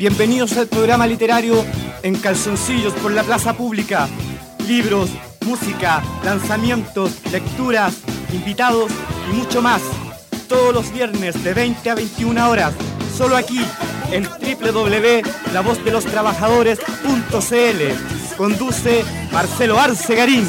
Bienvenidos al programa literario En Calzoncillos por la Plaza Pública. Libros, música, lanzamientos, lecturas, invitados y mucho más. Todos los viernes de 20 a 21 horas. Solo aquí en www.lavozdelostrabajadores.cl. Conduce Marcelo Arce Garín.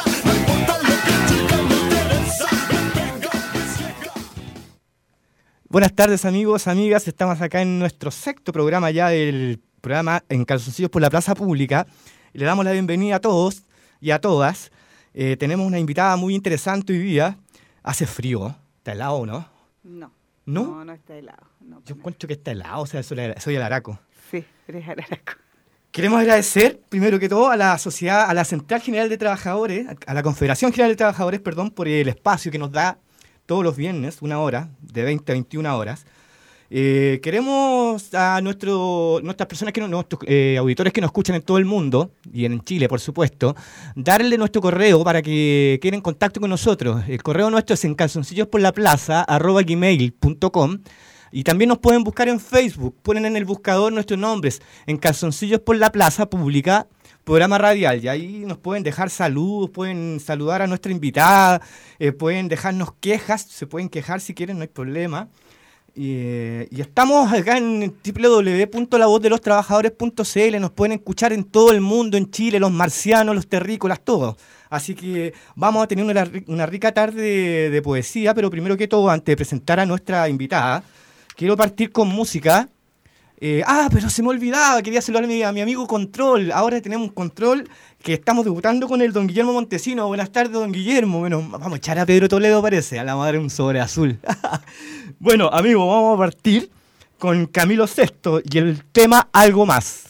Buenas tardes, amigos, amigas. Estamos acá en nuestro sexto programa ya del programa En Calzoncillos por la Plaza Pública. Le damos la bienvenida a todos y a todas. Tenemos una invitada muy interesante hoy día. Hace frío. ¿Está helado, no? No. ¿No? No está helado. No, yo encuentro que está helado, o sea, soy el Araco. Sí, eres Araco. Queremos agradecer, primero que todo, a la sociedad, a la Central General de Trabajadores, a la Confederación General de Trabajadores, por el espacio que nos da todos los viernes, una hora, de 20 a 21 horas. Queremos a nuestras personas, nuestros auditores que nos escuchan en todo el mundo, y en Chile, por supuesto, darle nuestro correo para que queden en contacto con nosotros. El correo nuestro es encalzoncillosporlaplaza@gmail.com. Y también nos pueden buscar en Facebook. Ponen en el buscador nuestros nombres, En Calzoncillos por la Plaza Pública, programa radial. Y ahí nos pueden dejar saludos, pueden saludar a nuestra invitada, pueden dejarnos quejas, se pueden quejar si quieren, no hay problema. Y estamos acá en www.lavozdelostrabajadores.cl. Nos pueden escuchar en todo el mundo, en Chile, los marcianos, los terrícolas, todos. Así que vamos a tener una rica tarde de poesía, pero primero que todo, antes de presentar a nuestra invitada, quiero partir con música. Pero se me olvidaba, quería saludar a mi amigo Control. Ahora tenemos un Control que estamos debutando con el don Guillermo Montesino. Buenas tardes, don Guillermo. Bueno, vamos a echar a Pedro Toledo, parece, a la madre un sobre azul. Bueno, amigo, vamos a partir con Camilo VI y el tema Algo Más.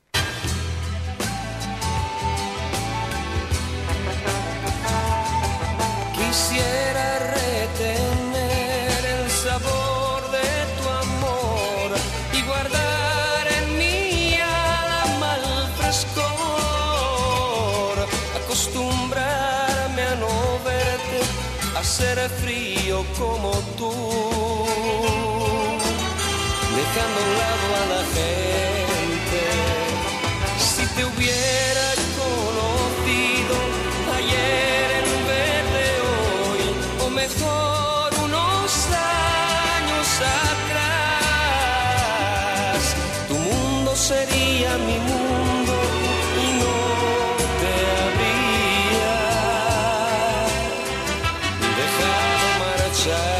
Quisiera retener el sabor de tu amor y guardar en mi alma el frescor, acostumbrarme a no verte, a ser frío como tú, dejando a un lado a la gente. Si te hubiera conocido ayer en vez de hoy, o mejor unos años atrás, tu mundo sería mi mundo y no te habría dejado marchar.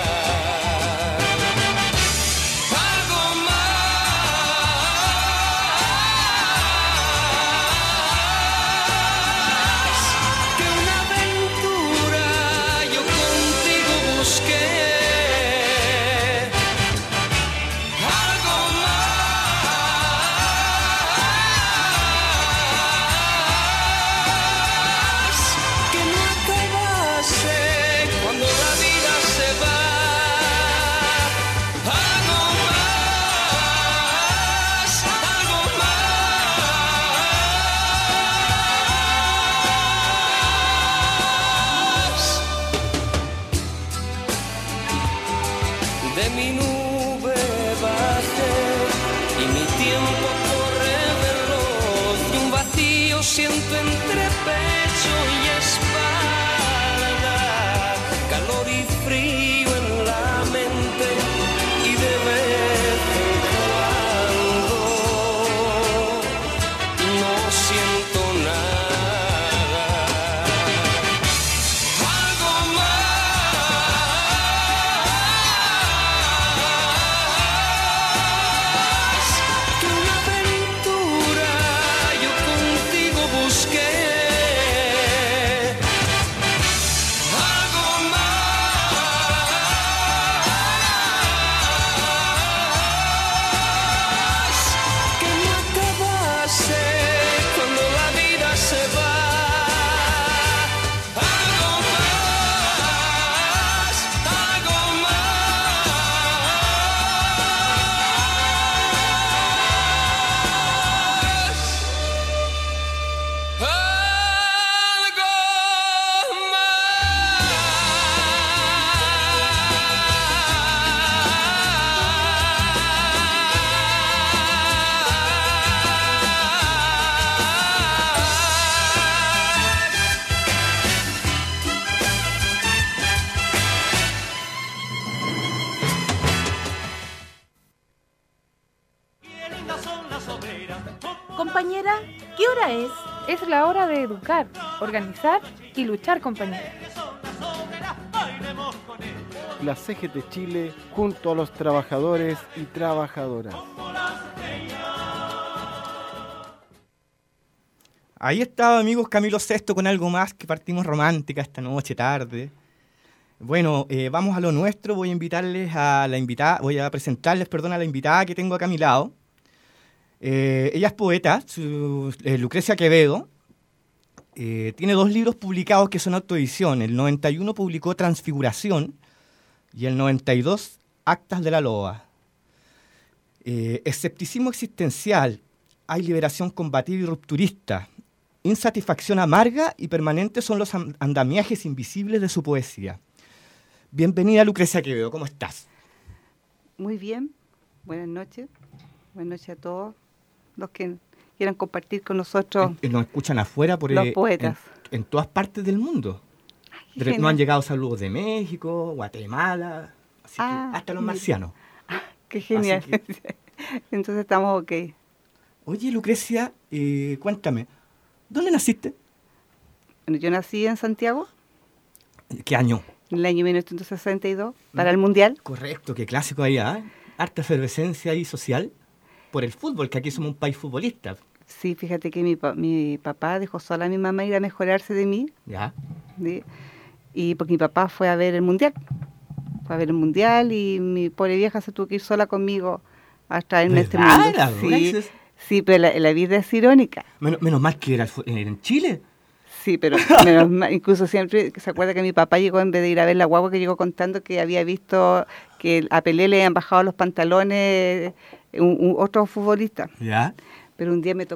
De mi nube bajé y mi tiempo corre veloz, y un vacío siento entre pecho y espalda, calor y frío en la mente y de vez en cuando no siento nada. Algo más. Busqué compañera? ¿Qué hora es? Es la hora de educar, organizar y luchar, compañera. La CGT Chile junto a los trabajadores y trabajadoras. Ahí estaba, amigos, Camilo Sesto con algo más que partimos romántica esta noche, tarde. Bueno, vamos a lo nuestro. Voy a presentarles a la invitada que tengo acá a mi lado. Ella es poeta, Lucrecia Quevedo. Tiene 2 libros publicados que son autoedición. El 91 publicó Transfiguración y el 92 Actas de la Loa. Escepticismo existencial, hay liberación combativa y rupturista. Insatisfacción amarga y permanente son los andamiajes invisibles de su poesía. Bienvenida, Lucrecia Quevedo, ¿cómo estás? Muy bien, buenas noches. Buenas noches a todos los que quieran compartir con nosotros. Nos escuchan afuera por los poetas. En todas partes del mundo. Nos han llegado saludos de México, Guatemala, así que hasta los marcianos. Qué genial. Entonces estamos ok. Oye, Lucrecia, cuéntame, ¿dónde naciste? Bueno, yo nací en Santiago. ¿Qué año? En el año 1962, para el Mundial. Correcto, qué clásico ahí, ¿eh? Harta efervescencia ahí social por el fútbol, que aquí somos un país futbolista. Sí, fíjate que mi papá dejó sola a mi mamá ir a mejorarse de mí. Ya. ¿Sí? Y porque mi papá fue a ver el Mundial. Fue a ver el Mundial y mi pobre vieja se tuvo que ir sola conmigo hasta en este mundo. Sí, pero la vida es irónica. Menos mal que era en Chile. Sí, pero incluso siempre se acuerda que mi papá llegó, en vez de ir a ver la guagua, que llegó contando que había visto que a Pelé le habían bajado los pantalones otro futbolista. ¿Ya? Pero un día me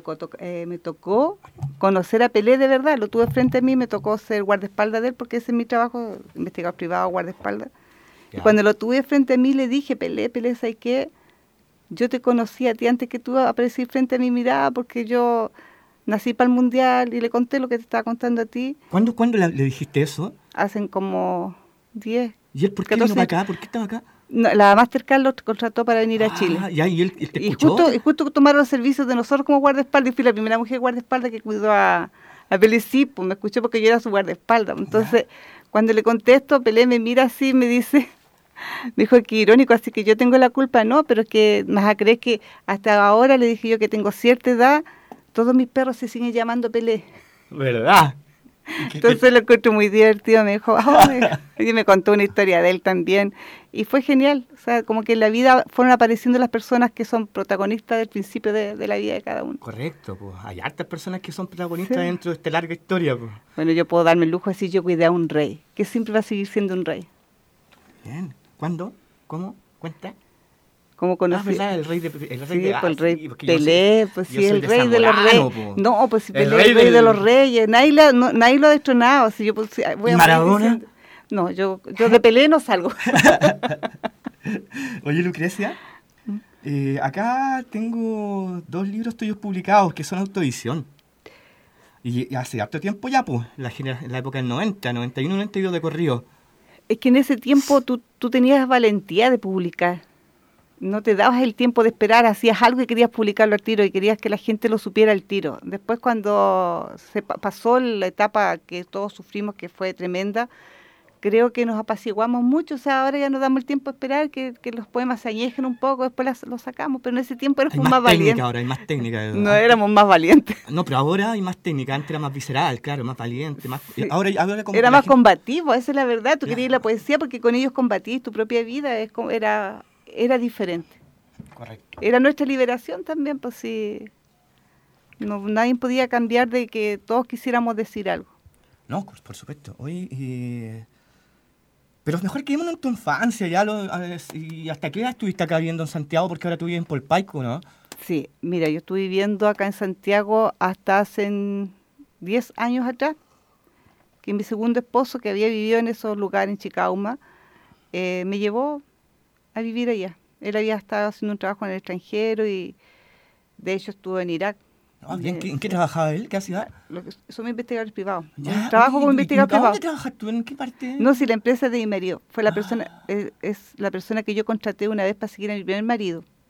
tocó conocer a Pelé de verdad, lo tuve frente a mí, me tocó ser guardaespaldas de él, porque ese es mi trabajo, investigador privado, guardaespaldas. Y cuando lo tuve frente a mí le dije, Pelé, ¿sabes qué? Yo te conocí a ti antes que tú aparecís frente a mi mirada, porque yo nací para el Mundial, y le conté lo que te estaba contando a ti. ¿Cuándo le dijiste eso? Hacen como 10. ¿Y él por qué vino para acá? ¿Por qué estaba acá? No, la Mastercard lo contrató para venir a Chile. Ya, ¿y él te escuchó? Y justo tomaron los servicios de nosotros como guardaespaldas, y fui la primera mujer guardaespaldas que cuidó a Pelé. Sí, pues me escuchó porque yo era su guardaespaldas. Entonces, cuando le contesto, Pelé me mira así y me dice... Me dijo que irónico, así que yo tengo la culpa, no, pero es que me vas a creer que hasta ahora, le dije yo, que tengo cierta edad, todos mis perros se siguen llamando Pelé. ¿Verdad? Entonces lo encuentro muy divertido, me dijo, y me contó una historia de él también, y fue genial, o sea, como que en la vida fueron apareciendo las personas que son protagonistas del principio de la vida de cada uno. Correcto, pues hay hartas personas que son protagonistas dentro de esta larga historia. Pues. Bueno, yo puedo darme el lujo de decir, yo cuidé a un rey, que siempre va a seguir siendo un rey. Bien. ¿Cuándo? ¿Cómo? ¿Cuenta? ¿Cómo conocí? ¿Verdad? El rey Rey Pelé, pues sí, el rey de los reyes. Po. No, pues sí, Pelé, el rey de los reyes. Nadie lo ha destronado. Si yo, pues, voy ¿Y Maradona? No, yo de Pelé no salgo. Oye, Lucrecia, acá tengo 2 libros tuyos publicados que son autoedición. Y hace harto tiempo ya, pues, la época del 90, 91, 92 de corrido. Es que en ese tiempo tú tenías valentía de publicar. No te dabas el tiempo de esperar, hacías algo y querías publicarlo al tiro y querías que la gente lo supiera al tiro. Después, cuando se pasó la etapa que todos sufrimos, que fue tremenda, creo que nos apaciguamos mucho. O sea, ahora ya nos damos el tiempo de esperar que los poemas se añejen un poco, después los sacamos. Pero en ese tiempo éramos más valientes. Ahora hay más técnica. No éramos más valientes. No, pero ahora hay más técnica. Antes era más visceral, claro, más valiente. Más, sí. ahora como era más combativo, esa es la verdad. Tú querías la poesía porque con ellos combatís tu propia vida. Era diferente. Correcto. Era nuestra liberación también, pues sí. Nadie podía cambiar de que todos quisiéramos decir algo. No, por supuesto. Hoy... Pero es mejor quedémonos en tu infancia, y ¿hasta qué edad estuviste acá viviendo en Santiago? Porque ahora tú vives en Polpaico, ¿no? Sí, mira, yo estuve viviendo acá en Santiago hasta hace 10 años atrás, que mi segundo esposo, que había vivido en esos lugares, en Chicauma, me llevó a vivir allá. Él había estado haciendo un trabajo en el extranjero y de hecho estuvo en Irak. No, bien, ¿en qué trabajaba él? ¿Qué hacía? Somos investigadores privados. Ya, trabajo como investigador privado. ¿Dónde trabajas tú? ¿En qué parte? No, si la empresa es de mi marido. Fue la persona, es la persona que yo contraté una vez para seguir a mi primer marido.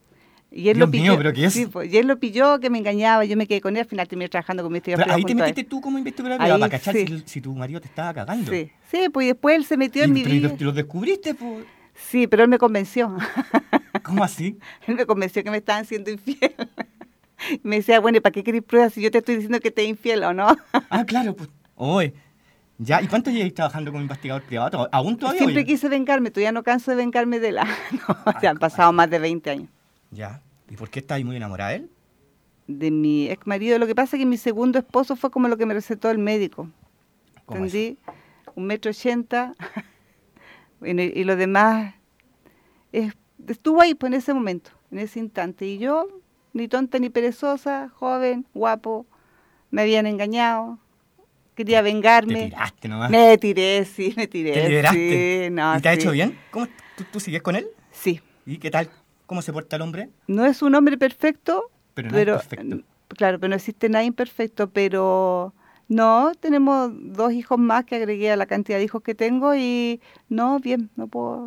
Y él Dios lo pilló. mío, ¿pero qué es? Sí, pues, y él lo pilló, que me engañaba, yo me quedé con él, al final terminé trabajando con mi estudiante. Pero ahí te metiste tú como investigadora Ahí, para cachar sí. si tu marido te estaba cagando. Sí, sí, pues y después él se metió en mi vida. ¿Y lo descubriste? Pues? Sí, pero él me convenció. ¿Cómo así? Él me convenció que me estaban siendo infiel. Me decía, bueno, ¿y para qué querés pruebas si yo te estoy diciendo que te es infiel o no? Ah, claro, pues. Oye. Ya, ¿y cuánto lleváis trabajando como investigador privado? ¿Aún todavía? Siempre hoy? quise vengarme, todavía no canso de vengarme de la... No, o sea, han pasado más de 20 años. Ya. ¿Y por qué estáis muy enamorada de él? De mi ex marido, lo que pasa es que mi segundo esposo fue como lo que me recetó el médico. ¿Cómo ¿Entendí? 1,80 m. Y lo demás estuvo ahí pues, en ese momento, en ese instante. Y yo, ni tonta ni perezosa, joven, guapo, me habían engañado, quería vengarme. Te tiraste nomás. Me tiré, sí, me tiré. ¿Te liberaste? Sí, no, ¿Y te ha sí. hecho bien? ¿Cómo, tú sigues con él? Sí. ¿Y qué tal? ¿Cómo se porta el hombre? No es un hombre perfecto, Pero no es perfecto. Claro, pero no existe nada imperfecto, pero no, tenemos 2 hijos más que agregué a la cantidad de hijos que tengo y no, bien, no puedo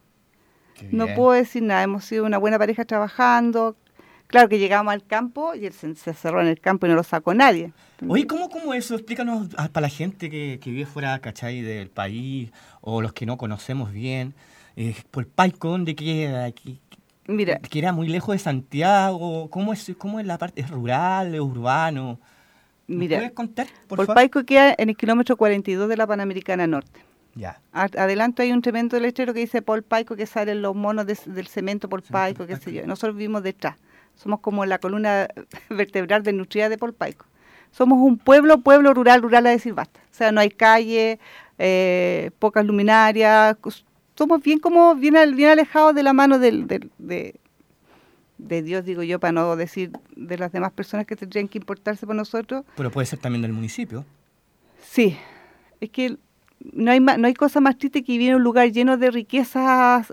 decir nada. Hemos sido una buena pareja trabajando. Claro que llegamos al campo y él se cerró en el campo y no lo sacó nadie. Oye, ¿cómo eso? Explícanos para la gente que vive fuera, ¿cachai? Del país o los que no conocemos bien. Polpaico, ¿dónde queda? Mira, Que era muy lejos de Santiago. ¿Cómo es la parte? ¿Es rural, es urbano? ¿Me mira, puedes contar, por favor? Polpaico queda en el kilómetro 42 de la Panamericana Norte. Ya. Adelante hay un tremendo letrero que dice Polpaico, que salen los monos del cemento Polpaico, qué sé yo. Nosotros vivimos detrás. Somos como la columna vertebral de nutrida de Polpaico. Somos un pueblo rural a decir basta. O sea, no hay calle, pocas luminarias. Somos bien alejados de la mano de Dios, digo yo, para no decir de las demás personas que tendrían que importarse por nosotros. Pero puede ser también del municipio. Sí, es que no hay cosa más triste que vivir en un lugar lleno de riquezas,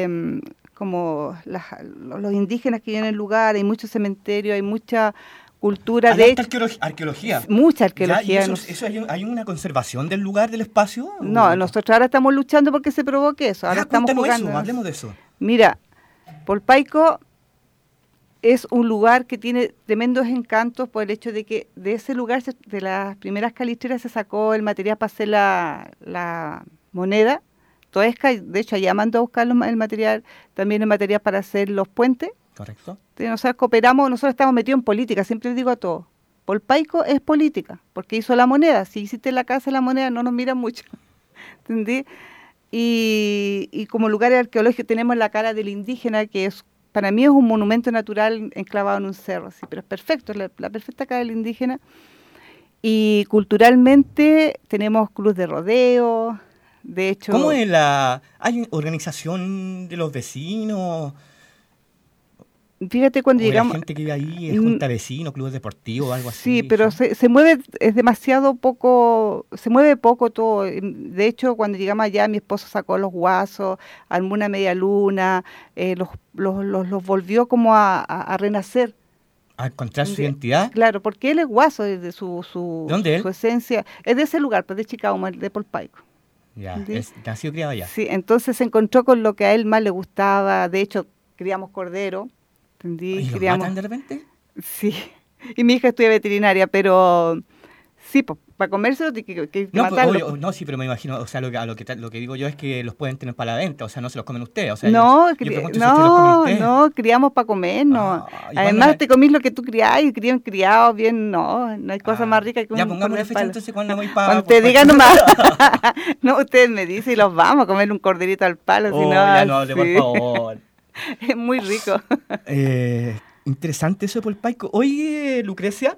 como los indígenas que viven en el lugar, hay muchos cementerios, hay mucha cultura. ¿Hay harta arqueología? Mucha arqueología. ¿Ya? ¿Y hay una conservación del lugar, del espacio? No, nosotros ahora estamos luchando porque se provoque eso. Ahora estamos jugando. Eso, hablemos de eso. Mira, Polpaico es un lugar que tiene tremendos encantos por el hecho de que de ese lugar, de las primeras calisteras, se sacó el material para hacer la moneda. Toesca, de hecho, allá mandó a buscar el material, también el material para hacer los puentes. Correcto. Entonces, nosotros cooperamos, nosotros estamos metidos en política, siempre les digo a todos. Polpaico es política, porque hizo la moneda. Si hiciste la casa de la moneda, no nos miran mucho. ¿Entendí? Y como lugar arqueológico tenemos la cara del indígena, que es para mí es un monumento natural enclavado en un cerro, así, pero es perfecto, es la perfecta cara del indígena. Y culturalmente tenemos club de rodeo, de hecho... ¿Cómo es hay organización de los vecinos? Fíjate, cuando llegamos... La gente que vive ahí, es junta de vecinos, clubes deportivos, algo así. Sí, pero se mueve, es demasiado poco, se mueve poco todo. De hecho, cuando llegamos allá, mi esposo sacó los guasos, armó una media luna, los volvió como a renacer. ¿A encontrar su identidad? Claro, porque él es guaso, desde su ¿Dónde él? Su esencia. Es de ese lugar, pues de Chicago, de Polpaico. Ya, ¿Sí? nació y criado allá. Sí, entonces se encontró con lo que a él más le gustaba. De hecho, criamos cordero. ¿Entendí? ¿Y los matan de repente? Sí, y mi hija estudia veterinaria, pero sí, pues, para comerse que no, matarlo. Obvio, no, sí, pero me imagino, o sea, lo que digo yo es que los pueden tener para la venta, o sea, no se los comen ustedes. O sea, no, yo pregunto si ustedes los comen ustedes. no, criamos para comernos. Además, te comís lo que tú criás y crían criados bien, no hay cosa más rica que un... Ya, pongamos una fecha entonces cuando voy para... Cuando te digan nomás. No, ustedes me dicen y los vamos a comer un corderito al palo. Si no, ya no hable, por favor. Es muy rico. Interesante eso de Polpaico. Oye, Lucrecia,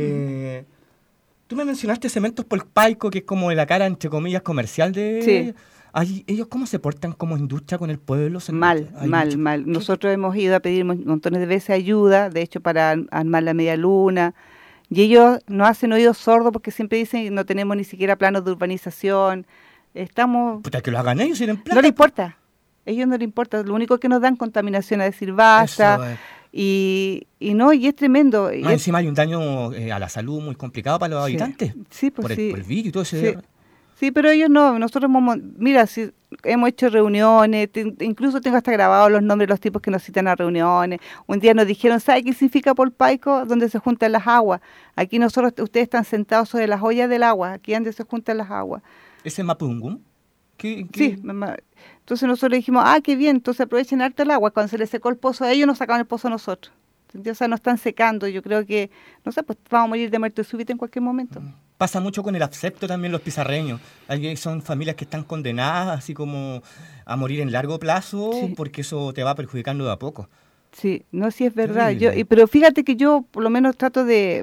tú me mencionaste Cementos Polpaico, que es como la cara, entre comillas, comercial de... Sí. ¿Ellos cómo se portan como industria con el pueblo? Mal. Nosotros hemos ido a pedir montones de veces ayuda, de hecho, para armar la media luna. Y ellos nos hacen oídos sordos porque siempre dicen que no tenemos ni siquiera planos de urbanización. Estamos... Puta, que lo hagan ellos, tienen plata. No les importa. Ellos no les importa. Lo único que nos dan contaminación, a decir basta. Y es tremendo. Más encima hay un daño a la salud muy complicado para los habitantes. Sí, pues por el virus y todo ese... Sí, pero ellos no. Nosotros, mira, si hemos hecho reuniones, incluso tengo hasta grabados los nombres de los tipos que nos citan a reuniones. Un día nos dijeron, ¿sabe qué significa Polpaico? Donde se juntan las aguas. Aquí ustedes están sentados sobre las ollas del agua, aquí es donde se juntan las aguas. ¿Ese es Mapungum? Sí, entonces nosotros dijimos, qué bien, entonces aprovechen harto el agua. Cuando se les secó el pozo a ellos, nos sacaban el pozo a nosotros. ¿Entendés? O sea, nos están secando. Yo creo que, no sé, pues vamos a morir de muerte súbita en cualquier momento. Pasa mucho con el acepto también los pizarreños. Son familias que están condenadas así como a morir en largo plazo, sí, porque eso te va perjudicando de a poco. Sí, no, sí es verdad. Pero fíjate que yo por lo menos trato de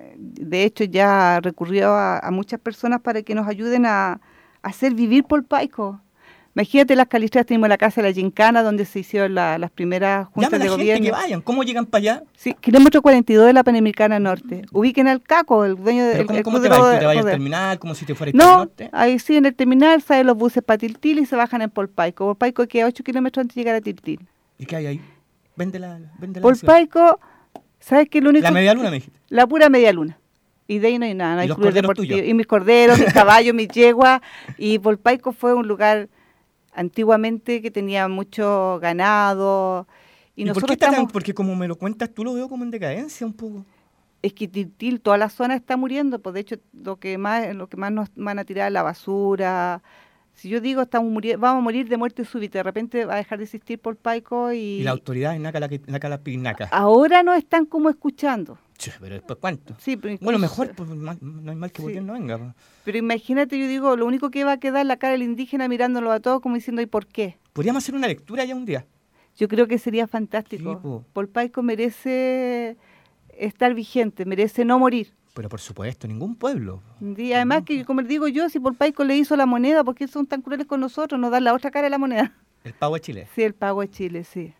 hecho ya recurrió a muchas personas para que nos ayuden a hacer vivir Polpaico. Imagínate, las Calistras tenemos la casa de la Gincana, donde se hicieron las primeras juntas de gobierno. Que vayan. ¿Cómo llegan para allá? Sí, kilómetro 42 de la Panamericana Norte. Ubiquen al Caco, el dueño del... ¿Cómo te vas? ¿Te vayas al terminal? ¿Como si te fueras al norte? No, ahí sí, en el terminal salen los buses para Tiltil y se bajan en Polpaico. Polpaico queda 8 kilómetros antes de llegar a Tiltil. ¿Y qué hay ahí? Vende la Polpaico, ¿sabes qué? Lo único... La media luna, me dijiste. La pura media luna. Y de ahí no hay nada. No hay ¿Y los corderos tuyos? Y mis corderos, mis caballos, mis yeguas. Y Polpaico fue un lugar... antiguamente que tenía mucho ganado. ¿Y nosotros por qué porque como me lo cuentas tú, lo veo como en decadencia un poco? Es que Tiltil, toda la zona está muriendo, pues de hecho lo que más nos van a tirar es la basura. Si yo digo vamos a morir de muerte súbita, de repente va a dejar de existir Polpaico y la autoridad en Naca. Ahora no están como escuchando. Sí, pero después ¿cuánto? Sí, pero incluso, bueno, mejor, pues, no hay mal que sí, no venga. Pues. Pero imagínate, yo digo, lo único que va a quedar es la cara del indígena mirándolo a todos como diciendo, ¿y por qué? Podríamos hacer una lectura ya un día. Yo creo que sería fantástico. Sí, pues. Polpaico merece estar vigente, merece no morir. Pero por supuesto, ningún pueblo. Y además que, como les digo yo, si Polpaico le hizo la moneda, ¿por qué son tan crueles con nosotros? Nos dan la otra cara de la moneda. El pago de Chile. Sí, el pago de Chile, sí.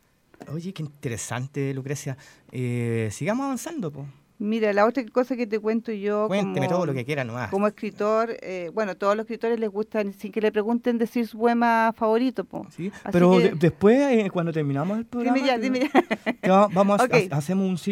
Oye, qué interesante, Lucrecia. Sigamos avanzando, pues. Mira, la otra cosa que te cuento yo... Cuénteme todo lo que quiera nomás. Como escritor, bueno, todos los escritores les gusta, sin que le pregunten, decir su poema favorito, po. Sí, pero después, cuando terminamos el programa... Dime ya. Vamos hacemos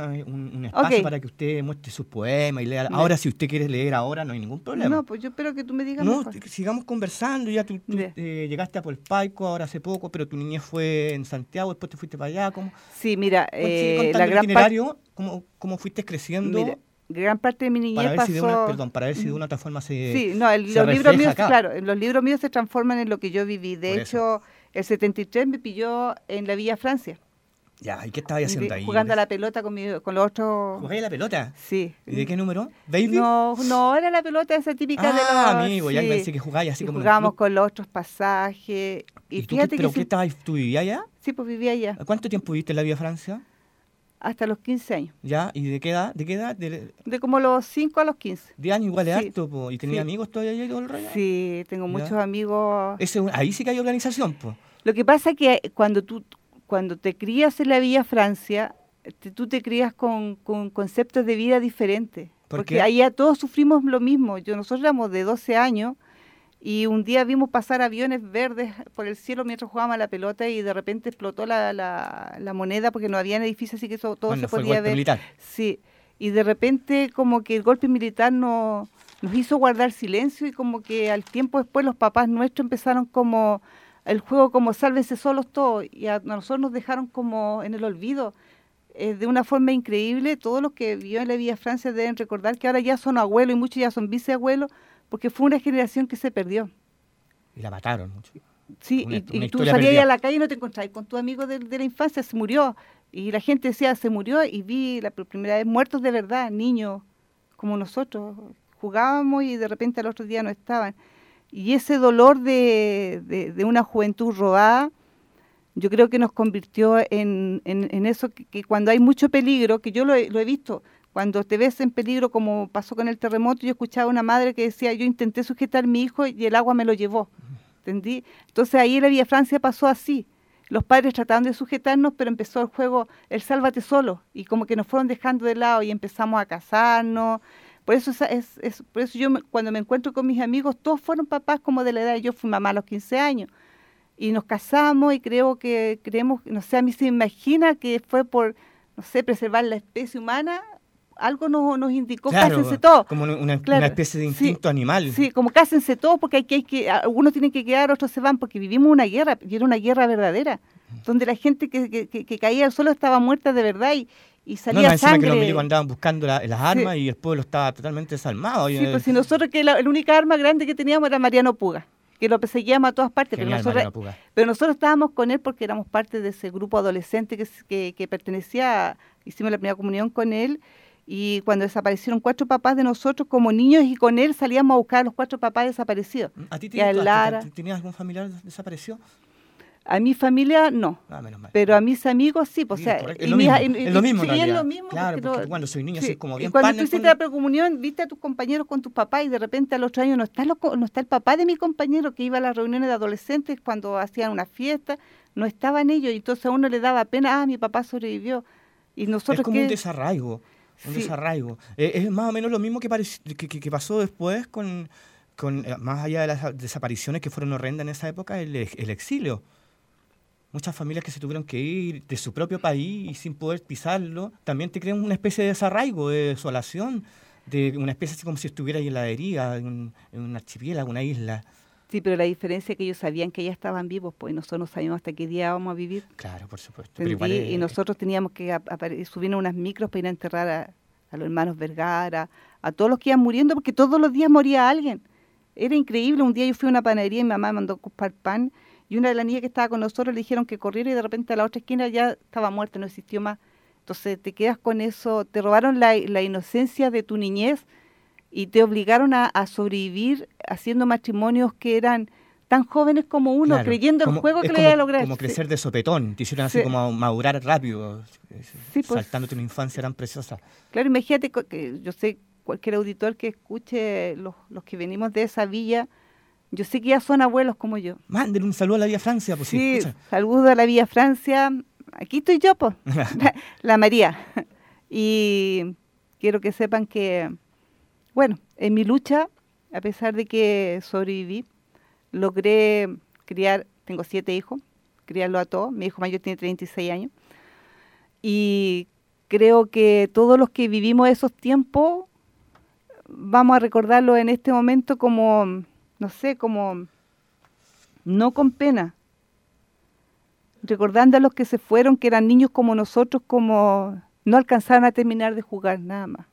un espacio para que usted muestre sus poemas y lea. Ahora, si usted quiere leer ahora, no hay ningún problema. No, pues yo espero que tú me digas mejor. Sigamos conversando. Ya tú llegaste a Polpaico ahora hace poco, pero tu niñez fue en Santiago, después te fuiste para allá. ¿Cómo? Sí, mira, la gran itinerario, ¿cómo fuiste creciendo? Mira, gran parte de mi niñez para ver si de una otra forma se sí, no, los libros míos, claro, los libros míos se transforman en lo que yo viví. De hecho, el 73 me pilló en la Villa Francia. Ya, ¿y qué estabas haciendo ahí? Jugando a la pelota con los otros... ¿Jugáis a la pelota? Sí. ¿Y de qué número? ¿Baby? No, era la pelota esa típica de los... amigo, sí. Ya pensé que jugáis así como... Jugábamos con los otros pasajes. ¿Y fíjate ¿pero qué estabas? ¿Tú vivías allá? Sí, pues vivía allá. ¿Cuánto tiempo viviste en la Villa Francia? Hasta los 15 años. ¿Ya? ¿Y de qué edad? De como los 5 a los 15. 10 años igual es harto, po. ¿Y tenías amigos todavía allá y todo el rollo? Sí, tengo muchos amigos. Ahí sí que hay organización, po. Lo que pasa es que cuando te crías en la Villa Francia, tú te crías con conceptos de vida diferentes. Porque allá todos sufrimos lo mismo. Nosotros éramos de 12 años y un día vimos pasar aviones verdes por el cielo mientras jugábamos a la pelota y de repente explotó la moneda porque no había edificios, así que eso todo se podía ver. Militar. Sí, y de repente como que el golpe militar nos hizo guardar silencio y como que al tiempo después los papás nuestros empezaron como el juego como sálvense solos todos y a nosotros nos dejaron como en el olvido. De una forma increíble, todos los que vivió en la Villa Francia deben recordar que ahora ya son abuelos y muchos ya son viceabuelos porque fue una generación que se perdió. Y la mataron mucho. Sí, y tú salías a la calle y no te encontrabas con tu amigo de la infancia, se murió. Y la gente decía, se murió y vi la primera vez muertos de verdad, niños como nosotros. Jugábamos y de repente al otro día no estaban. Y ese dolor de una juventud robada, yo creo que nos convirtió en eso que cuando hay mucho peligro, que yo lo he visto, cuando te ves en peligro como pasó con el terremoto, yo escuchaba a una madre que decía, yo intenté sujetar a mi hijo y el agua me lo llevó, ¿entendí? Entonces ahí en la Villa Francia pasó así, los padres trataban de sujetarnos, pero empezó el juego, el sálvate solo, y como que nos fueron dejando de lado y empezamos a casarnos. Por eso por eso yo cuando me encuentro con mis amigos, todos fueron papás como de la edad, yo fui mamá a los 15 años, y nos casamos y creemos, no sé, a mí se me imagina que fue por, no sé, preservar la especie humana, algo nos indicó, Claro, cásense todos. como una Claro, especie de instinto animal. Sí, como cásense todos porque hay que algunos tienen que quedar, otros se van, porque vivimos una guerra, y era una guerra verdadera, donde la gente que caía al suelo estaba muerta de verdad y salía Encima sangre. que los milicos andaban buscando las armas y el pueblo estaba totalmente desarmado. Sí, pues si nosotros que la única arma grande que teníamos era Mariano Puga, que lo perseguíamos a todas partes, Genial, pero nosotros estábamos con él porque éramos parte de ese grupo adolescente que pertenecía, hicimos la primera comunión con él, y cuando desaparecieron 4 papás de nosotros como niños, y con él salíamos a buscar a los 4 papás desaparecidos. ¿A ti Lara, tenías algún familiar desaparecido? a mi familia no, Menos mal. pero a mis amigos sí, pues, Sí, o sea, correcto. Es lo mismo, es lo mismo en sí, es realidad. lo mismo. Claro, porque cuando soy niño soy como bien y cuando partner tú hiciste con- la precomunión, viste a tus compañeros con tus papás y de repente al otro año no está el papá de mi compañero que iba a las reuniones de adolescentes cuando hacían una fiesta, no estaban ellos, y entonces a uno le daba pena, mi papá sobrevivió. Y nosotros Es como un ¿qué? desarraigo. Un Sí. desarraigo. Es más o menos lo mismo que pasó después con más allá de las desapariciones que fueron horrendas en esa época, el exilio. Muchas familias que se tuvieron que ir de su propio país y sin poder pisarlo, también te crean una especie de desarraigo, de desolación, de una especie así como si estuvieras en la deriva, en un archipiélago, una isla. Sí, pero la diferencia es que ellos sabían que ya estaban vivos, pues, y nosotros no sabíamos hasta qué día vamos a vivir. Claro, por supuesto. Pero igual ¿Entendí? Y nosotros teníamos que subirnos unas micros para ir a enterrar a los hermanos Vergara, a todos los que iban muriendo, porque todos los días moría alguien. Era increíble. Un día yo fui a una panadería y mi mamá me mandó a comprar pan, y una de las niñas que estaba con nosotros le dijeron que corriera, y de repente a la otra esquina ya estaba muerta, no existió más. Entonces te quedas con eso, te robaron la inocencia de tu niñez y te obligaron a sobrevivir haciendo matrimonios que eran tan jóvenes como uno, Claro, creyendo el juego que lo iba a lograr. Como crecer de sopetón, te hicieron así Sí. como madurar rápido, Sí, pues. saltándote una infancia tan preciosa. Claro, imagínate que yo sé, cualquier auditor que escuche los que venimos de esa villa, yo sé que ya son abuelos como yo. Mándenle un saludo a la Vía Francia, pues si Sí, escuchan. saludo a la Villa Francia. Aquí estoy yo, pues, la María. Y quiero que sepan que, bueno, en mi lucha, a pesar de que sobreviví, logré criar, tengo 7 hijos, criarlo a todos. Mi hijo mayor tiene 36 años. Y creo que todos los que vivimos esos tiempos vamos a recordarlo en este momento como, no sé, como no con pena, recordando a los que se fueron, que eran niños como nosotros, como no alcanzaron a terminar de jugar, nada más.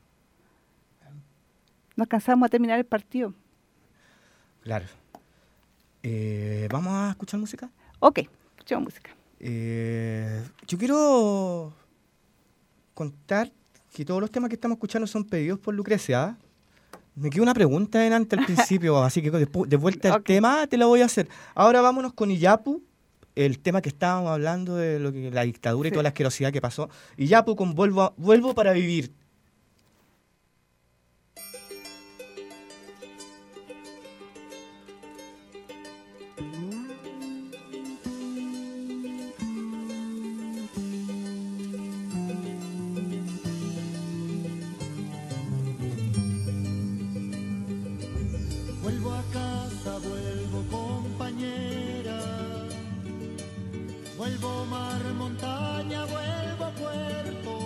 No alcanzamos a terminar el partido. Claro. ¿Vamos a escuchar música? Ok, escuchamos música. Yo quiero contar que todos los temas que estamos escuchando son pedidos por Lucrecia. ¿Ah? Me quedó una pregunta delante al principio, así que de vuelta al Ok. tema te la voy a hacer. Ahora vámonos con Iyapu, el tema que estábamos hablando de lo que la dictadura y Sí. toda la asquerosidad que pasó. Iyapu con Vuelvo para vivir. Vuelvo a casa, vuelvo compañera, vuelvo mar, montaña, vuelvo puerto,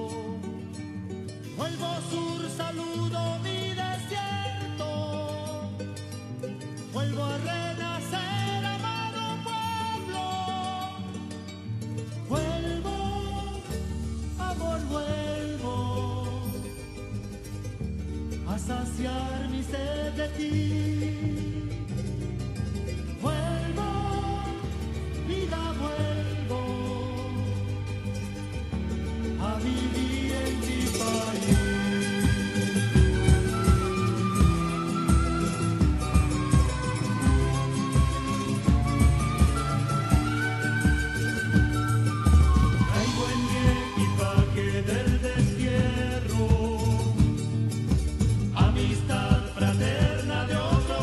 vuelvo sur, saludo mi desierto, vuelvo a renacer, amado pueblo, vuelvo, amor, vuelvo a saciar mi sed de ti. Vuelvo, vida, vuelvo a vivir en mi país. Traigo en mi equipaje del destierro amistad fraterna de otro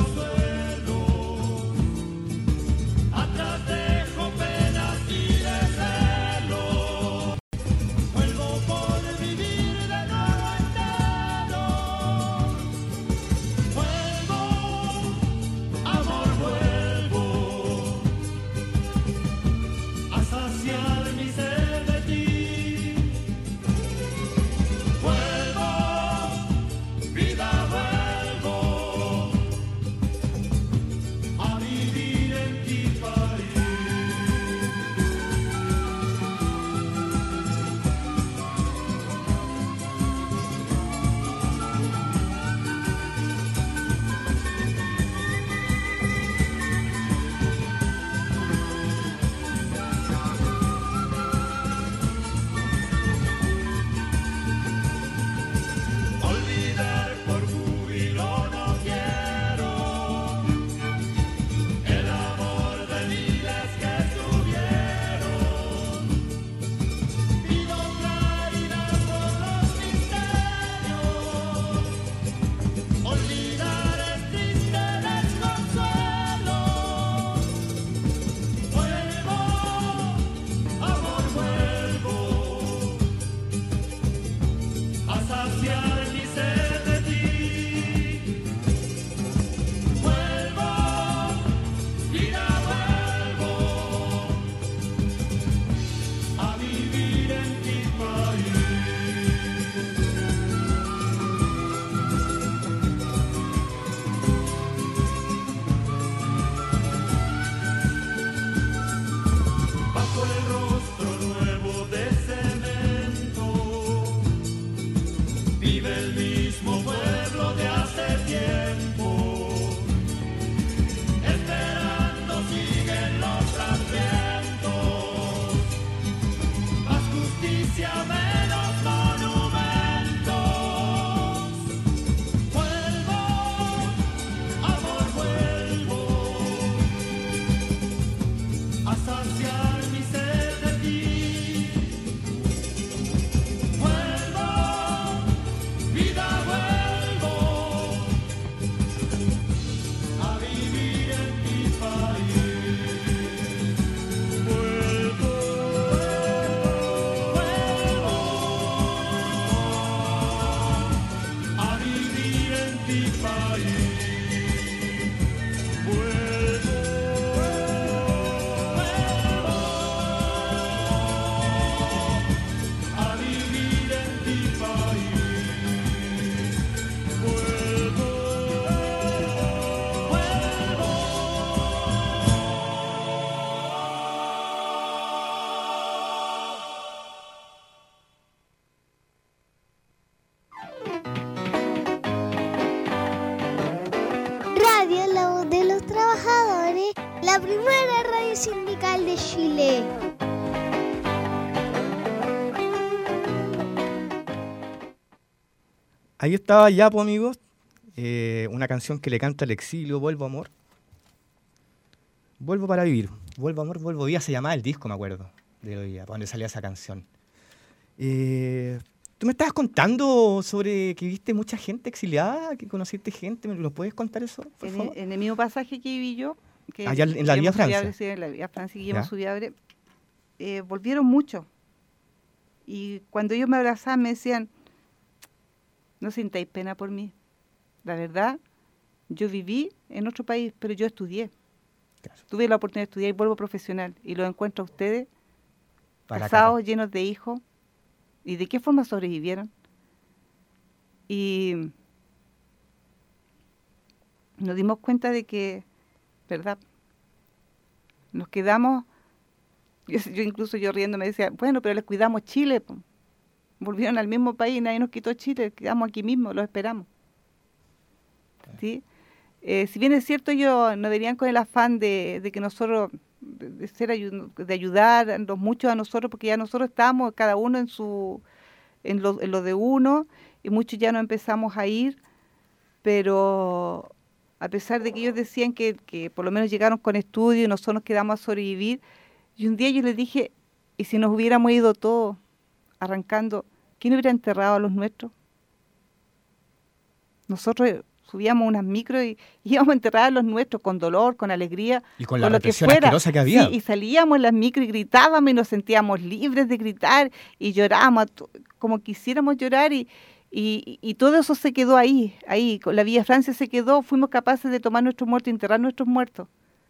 Nacional de Chile. Ahí estaba ya, pues, amigos, una canción que le canta al exilio, Vuelvo amor. Vuelvo para vivir. Vuelvo amor, vuelvo vida, se llamaba el disco, me acuerdo, de hoy día, donde salía esa canción. Tú me estabas contando sobre que viste mucha gente exiliada, que conociste gente, ¿me lo puedes contar eso, por favor? En el mismo pasaje que viví yo, que allá en la Vía Francia. Subiabre, sí, en la Vía Francia, Guillermo Subiabre, volvieron muchos. Y cuando ellos me abrazaban me decían, no sintáis pena por mí. La verdad, yo viví en otro país, pero yo estudié. Claro. Tuve la oportunidad de estudiar y vuelvo profesional. Y los encuentro a ustedes, casados, llenos de hijos. ¿Y de qué forma sobrevivieron? Y nos dimos cuenta de que, ¿verdad? Nos quedamos, yo incluso yo riendo me decía, bueno, pero les cuidamos Chile, po. Volvieron al mismo país, nadie nos quitó Chile, quedamos aquí mismo, los esperamos. ¿Sí? Si bien es cierto, ellos no venían con el afán de que nosotros, de ayudarnos mucho a nosotros, porque ya nosotros estábamos cada uno en lo de uno, y muchos ya no empezamos a ir, pero a pesar de que ellos decían que por lo menos llegaron con estudio y nosotros nos quedamos a sobrevivir, y un día yo les dije, ¿y si nos hubiéramos ido todos arrancando, quién hubiera enterrado a los nuestros? Nosotros subíamos unas micros y íbamos a enterrar a los nuestros con dolor, con alegría, y con la represión asquerosa que había. Sí, y salíamos en las micros y gritábamos y nos sentíamos libres de gritar y llorábamos como quisiéramos llorar y todo eso se quedó ahí, con la Vía Francia se quedó, fuimos capaces de tomar nuestros muertos y enterrar nuestros muertos.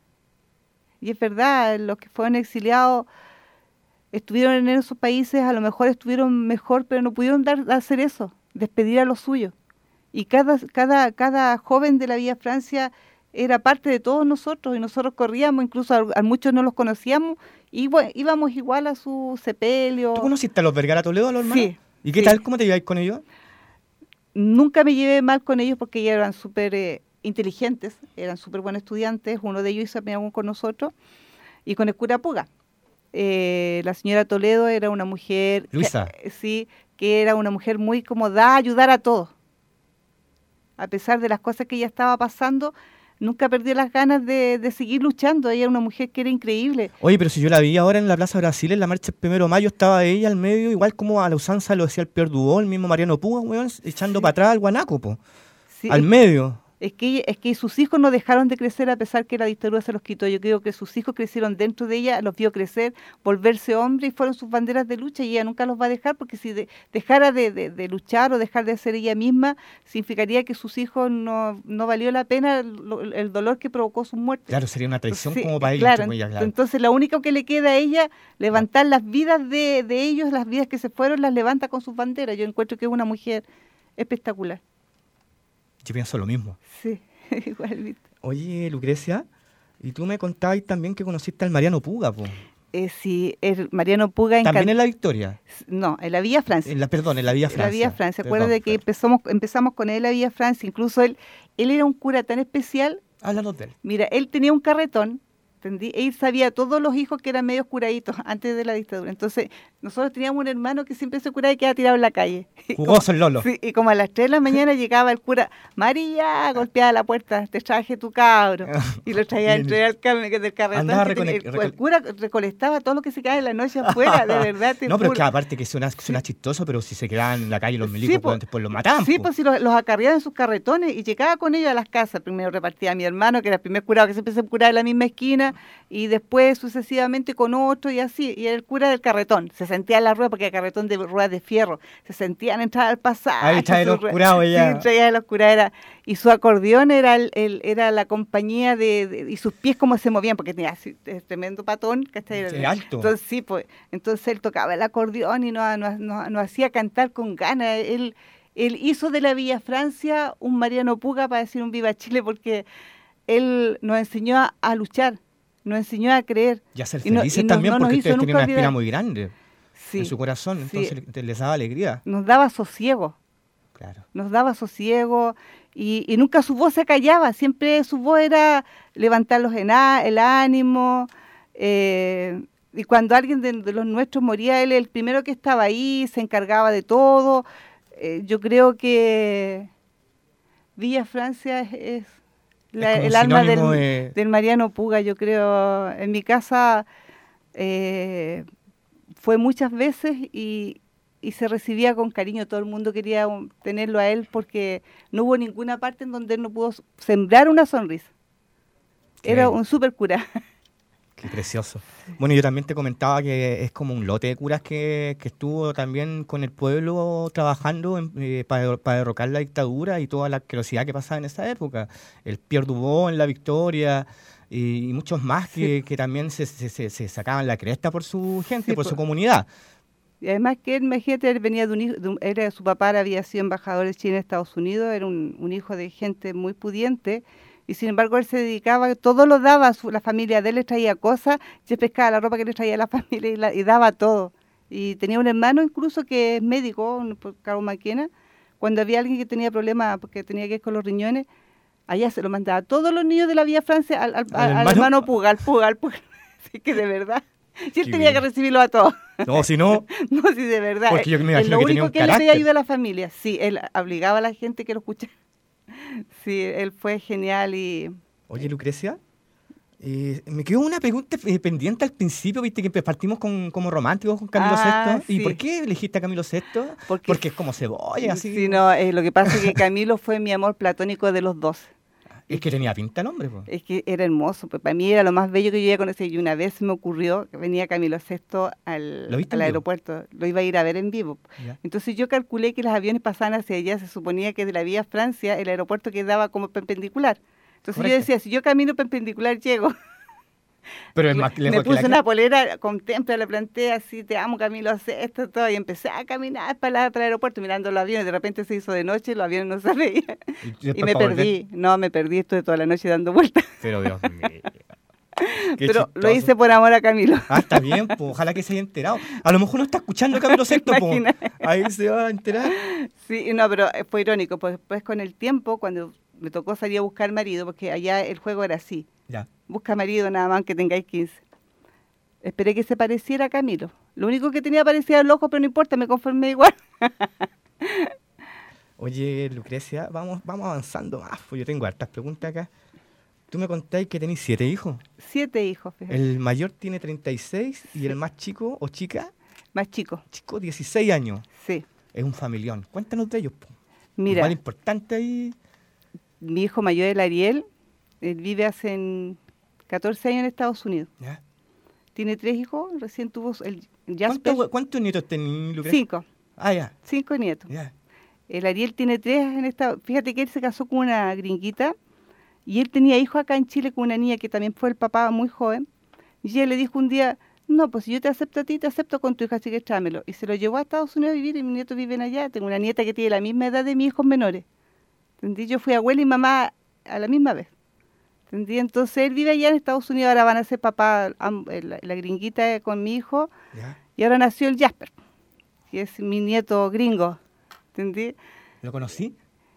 Y es verdad, los que fueron exiliados estuvieron en esos países, a lo mejor estuvieron mejor, pero no pudieron hacer eso, despedir a los suyos. Y cada joven de la Vía Francia era parte de todos nosotros, y nosotros corríamos, incluso a muchos no los conocíamos, y bueno, íbamos igual a su sepelio. ¿Tú conociste a los Vergara Toledo, a los hermanos? Sí. ¿Y qué tal? ¿Cómo te lleváis con ellos? Nunca me llevé mal con ellos porque ellos eran súper inteligentes, eran súper buenos estudiantes, uno de ellos hizo amigos con nosotros, y con el cura Puga. La señora Toledo era una mujer... Luisa. Que era una mujer muy como da a ayudar a todos. A pesar de las cosas que ella estaba pasando, nunca perdió las ganas de seguir luchando. Ella era una mujer que era increíble. Oye, pero si yo la vi ahora en la Plaza Brasil, en la marcha del 1 de mayo, estaba ella al medio, igual como a la usanza lo decía el Pierre Dubó, el mismo Mariano Puga, weón, echando para atrás al guanaco, po. Sí, al medio. Es que sus hijos no dejaron de crecer a pesar que la dictadura se los quitó. Yo creo que sus hijos crecieron dentro de ella, los vio crecer, volverse hombres, y fueron sus banderas de lucha, y ella nunca los va a dejar, porque si dejara de luchar o dejar de ser ella misma, significaría que sus hijos no valió la pena el dolor que provocó su muerte. Claro, sería una traición como para claro, ella. Claro. Entonces lo único que le queda a ella, levantar las vidas de ellos, las vidas que se fueron, las levanta con sus banderas. Yo encuentro que es una mujer espectacular. Yo pienso lo mismo. Sí. Igual. Oye, Lucrecia, y tú me contabas también que conociste al Mariano Puga, po. Sí, el Mariano Puga... ¿También en La Victoria? No, en la Vía Francia. En la Vía Francia. La Vía Francia. Acuérdate que empezamos con él en la Vía Francia. Incluso él era un cura tan especial. Háblanos de él. Mira, él tenía un carretón, ¿entendí? Él sabía a todos los hijos que eran medios curaditos antes de la dictadura. Entonces, nosotros teníamos un hermano que siempre se curaba y quedaba tirado en la calle. Jugoso el Lolo. Sí, y como a las 3 de la mañana llegaba el cura, María, golpeaba la puerta, te traje tu cabro. Y lo traía dentro del carretón. El cura recolectaba todo lo que se cae en la noche afuera, de verdad. No, pero es que aparte que suena chistoso, pero si se quedaban en la calle los milicos, pues, después los mataban. Sí, pues si los acarreaban en sus carretones, y llegaba con ellos a las casas. Primero repartía a mi hermano, que era el primer curado que siempre se curaba en la misma esquina, y después sucesivamente con otro, y así. Y era el cura del carretón. Se sentía en la rueda, porque el carretón de ruedas de fierro. Se sentían entrar al pasaje. Ahí traía los curados ya. Sí, traía los curados. Y su acordeón era la compañía y sus pies como se movían, porque tenía así, tremendo patón. Sí, alto. Entonces, sí, pues, entonces él tocaba el acordeón y nos hacía cantar con ganas. Él hizo de la Villa Francia un Mariano Puga, para decir un Viva Chile, porque él nos enseñó a luchar, nos enseñó a creer. Y a ser felices también, porque ustedes tenían una espina muy grande. Sí, en su corazón, entonces les daba alegría. Nos daba sosiego. Claro. Nos daba sosiego, y nunca su voz se callaba, siempre su voz era levantarlos el ánimo, Y cuando alguien de los nuestros moría, él el primero que estaba ahí, se encargaba de todo. Yo creo que Villa Francia es el alma del Mariano Puga, yo creo. En mi casa fue muchas veces y se recibía con cariño. Todo el mundo quería tenerlo a él porque no hubo ninguna parte en donde él no pudo sembrar una sonrisa. Era un súper cura. Qué precioso. Bueno, yo también te comentaba que es como un lote de curas que estuvo también con el pueblo trabajando para derrocar la dictadura y toda la asquerosidad que pasaba en esa época. El Pierre Dubon, La Victoria y muchos más que también se sacaban la cresta por su gente, por su comunidad. Y además que él, imagínate, él venía de un hijo, su papá había sido embajador de Chile en Estados Unidos, era un hijo de gente muy pudiente. Y sin embargo él se dedicaba, todo lo daba, la familia de él le traía cosas, se pescaba la ropa que le traía la familia y daba todo. Y tenía un hermano incluso que es médico, Carlos Maquena, cuando había alguien que tenía problemas porque tenía que ir con los riñones, allá se lo mandaba a todos los niños de la Villa Francia al hermano Puga, al Puga. Así que de verdad, y él tenía que recibirlo a todos. No, si no... No, sí, de verdad. Porque yo me imagino lo que tenía único un que él le carácter. pedía ayuda a la familia, sí, él obligaba a la gente que lo escuchara. Sí, él fue genial y... Oye, Lucrecia, me quedó una pregunta pendiente al principio, viste que partimos como románticos con Camilo VI. Sí. ¿Y por qué elegiste a Camilo VI? Porque es como cebolla, así. Sí, no, lo que pasa es que Camilo fue mi amor platónico de los dos. Es que tenía pinta el hombre, pues. Es que era hermoso, pues para mí era lo más bello que yo ya conocí. Y una vez me ocurrió que venía Camilo VI al aeropuerto, lo iba a ir a ver en vivo. Ya. Entonces yo calculé que los aviones pasaban hacia allá, se suponía que de la Vía Francia el aeropuerto quedaba como perpendicular. Entonces Correcto. yo decía, si yo camino perpendicular llego. Pero es más lejos Me puse una polera, contempla, le planté así, te amo Camilo VI, todo, y empecé a caminar para el aeropuerto mirando los aviones. De repente se hizo de noche, los aviones no se veían. Y me perdí, estuve toda la noche dando vueltas. Pero Dios mío. Qué Pero chistoso. lo hice por amor a Camilo. Está bien, pues ojalá que se haya enterado. A lo mejor no está escuchando Camilo VI, pues. Imagina. Ahí se va a enterar. Sí, no, pero fue irónico, pues después con el tiempo, cuando me tocó salir a buscar marido, porque allá el juego era así. Ya. Busca marido nada más que tengáis 15. Esperé que se pareciera a Camilo. Lo único que tenía parecía el ojo, pero no importa, me conformé igual. Oye, Lucrecia, vamos avanzando más. Pues yo tengo hartas preguntas acá. Tú me contáis que tenéis 7 hijos. 7 hijos, fíjate. El mayor tiene 36 y el más chico o chica, Más chico, 16 años. sí. Es un familión. Cuéntanos de ellos. Po. Mira, Igual importante ahí. mi hijo mayor, el Ariel, él vive hace 14 años en Estados Unidos. ¿Ya? Tiene 3 hijos, recién tuvo el Jasper. ¿Cuántos nietos tenéis, Lucrecia? 5, Ah, ya. 5 nietos. Ya. El Ariel tiene 3 en Estados Unidos. Fíjate que él se casó con una gringuita y él tenía hijos acá en Chile con una niña que también fue el papá muy joven. Y ella le dijo un día, no, pues si yo te acepto a ti, te acepto con tu hija, así que tráemelo. Y se lo llevó a Estados Unidos a vivir y mis nietos viven allá. Tengo una nieta que tiene la misma edad de mis hijos menores. ¿Entendí? Yo fui abuela y mamá a la misma vez. ¿Entendí? Entonces él vive allá en Estados Unidos, ahora van a ser papá, la gringuita con mi hijo, Ya. y ahora nació el Jasper, que es mi nieto gringo. ¿Entendí? ¿Lo conocí?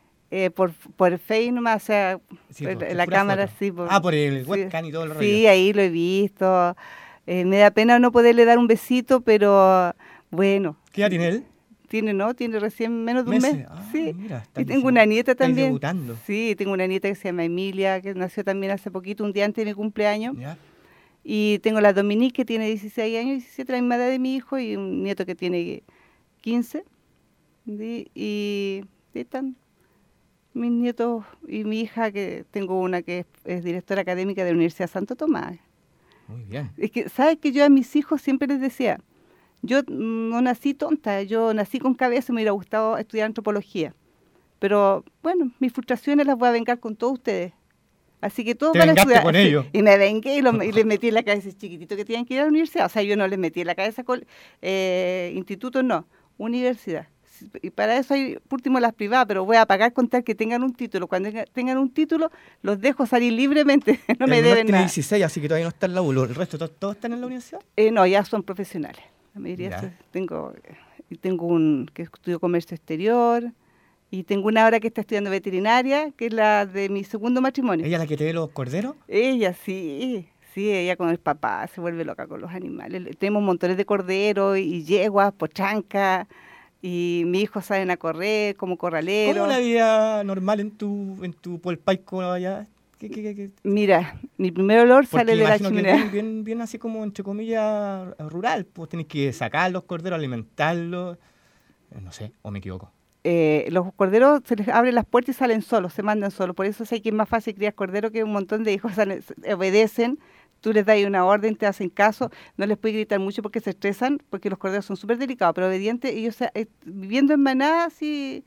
Por Face nomás, o sea, Sí, por por la pura cámara, foto. sí. Por el sí. webcam y todo el rollo. Sí, ahí lo he visto. Me da pena no poderle dar un besito, pero bueno. ¿Qué edad tiene él? Tiene recién menos de un ¿Meses? mes. Ah, Sí. mira, está Y tengo diciendo- una nieta estáis también. debutando. Sí, tengo una nieta que se llama Emilia, que nació también hace poquito, un día antes de mi cumpleaños. ¿Ya? Y tengo la Dominique, que tiene 16 años, 17, la misma edad de mi hijo, y un nieto que tiene 15. ¿Sí? Y están mis nietos y mi hija, que tengo una que es directora académica de la Universidad Santo Tomás. Muy bien. Es que, ¿sabes que yo a mis hijos siempre les decía, yo no nací tonta, yo nací con cabeza, me hubiera gustado estudiar antropología. Pero, bueno, mis frustraciones las voy a vengar con todos ustedes. Así que todos Te van a vengaste estudiar. con Sí, ellos. y me vengué y les metí en la cabeza ese chiquitito que tenían que ir a la universidad. O sea, yo no les metí en la cabeza instituto, no, universidad. Y para eso hay, por último, las privadas, pero voy a pagar con tal que tengan un título. Cuando tengan un título, los dejo salir libremente, no me El menor deben tiene nada. 16, así que todavía no está en la U. ¿El resto todos están en la universidad? No, ya son profesionales. La mayoría Ya. tengo un que estudió comercio exterior y tengo una ahora que está estudiando veterinaria, que es la de mi segundo matrimonio. ¿Ella es la que te ve los corderos? Ella sí, Sí, ella con el papá se vuelve loca con los animales. Tenemos montones de corderos y yeguas, pochancas, y mi hijo salen a correr como corralero. ¿Cómo una vida normal en tu Polpaico allá? ¿Qué? Mira, mi primer olor Porque sale de la imagino que chimenea. bien así como, entre comillas, rural. Pues tenés que sacar los corderos, alimentarlos. No sé, o me equivoco. Los corderos se les abren las puertas y salen solos, se mandan solos. Por eso sé que es más fácil criar corderos, que un montón de hijos obedecen. Tú les das una orden, te hacen caso. No les puedes gritar mucho porque se estresan, porque los corderos son súper delicados, pero obedientes. Ellos viviendo en manada, sí,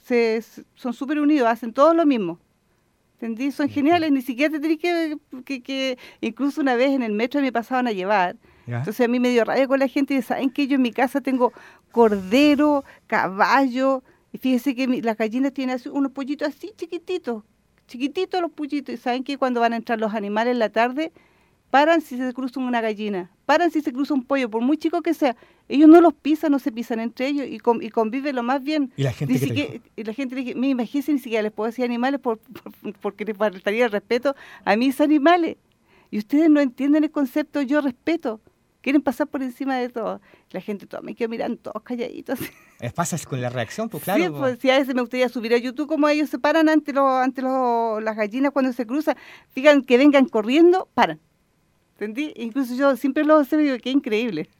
son súper unidos, hacen todos lo mismo. ¿Entendí? Son geniales, ni siquiera te tenés que incluso una vez en el metro me pasaban a llevar. ¿Ya? Entonces a mí me dio rabia con la gente y saben que yo en mi casa tengo cordero, caballo, y fíjese que las gallinas tienen así unos pollitos así chiquititos los pollitos, y saben que cuando van a entrar los animales en la tarde, paran si se cruza una gallina, paran si se cruza un pollo, por muy chico que sea, ellos no los pisan, no se pisan entre ellos y conviven lo más bien. ¿Y la gente qué te dijo? Y la gente dice, me imagínense, ni siquiera les puedo decir animales porque les faltaría el respeto a mis animales. Y ustedes no entienden el concepto, yo respeto. Quieren pasar por encima de todo. La gente toda me quedo mirando todos calladitos. Pasa con la reacción, pues claro. Sí, pues si a veces me gustaría subir a YouTube como ellos se paran ante las gallinas cuando se cruzan. Fíjense que vengan corriendo, paran. ¿Entendí? Incluso yo siempre lo observo y digo, qué increíble.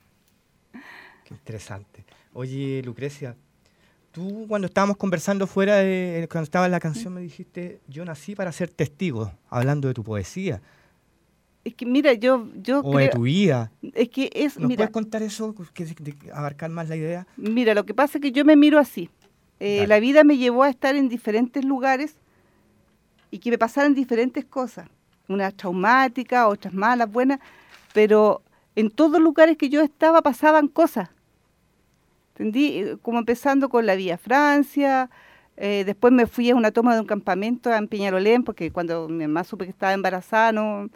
Qué interesante. Oye, Lucrecia, tú cuando estábamos conversando cuando estaba en la canción me dijiste, yo nací para ser testigo, hablando de tu poesía. Es que mira, yo o de tu vida. Es que ¿Nos puedes contar eso, de abarcar más la idea? Mira, lo que pasa es que yo me miro así. La vida me llevó a estar en diferentes lugares y que me pasaran diferentes cosas. Unas traumáticas, otras malas, buenas, pero en todos los lugares que yo estaba pasaban cosas. ¿Entendí? Como empezando con la Vía Francia, después me fui a una toma de un campamento en Peñalolén, porque cuando mi mamá supe que estaba embarazada,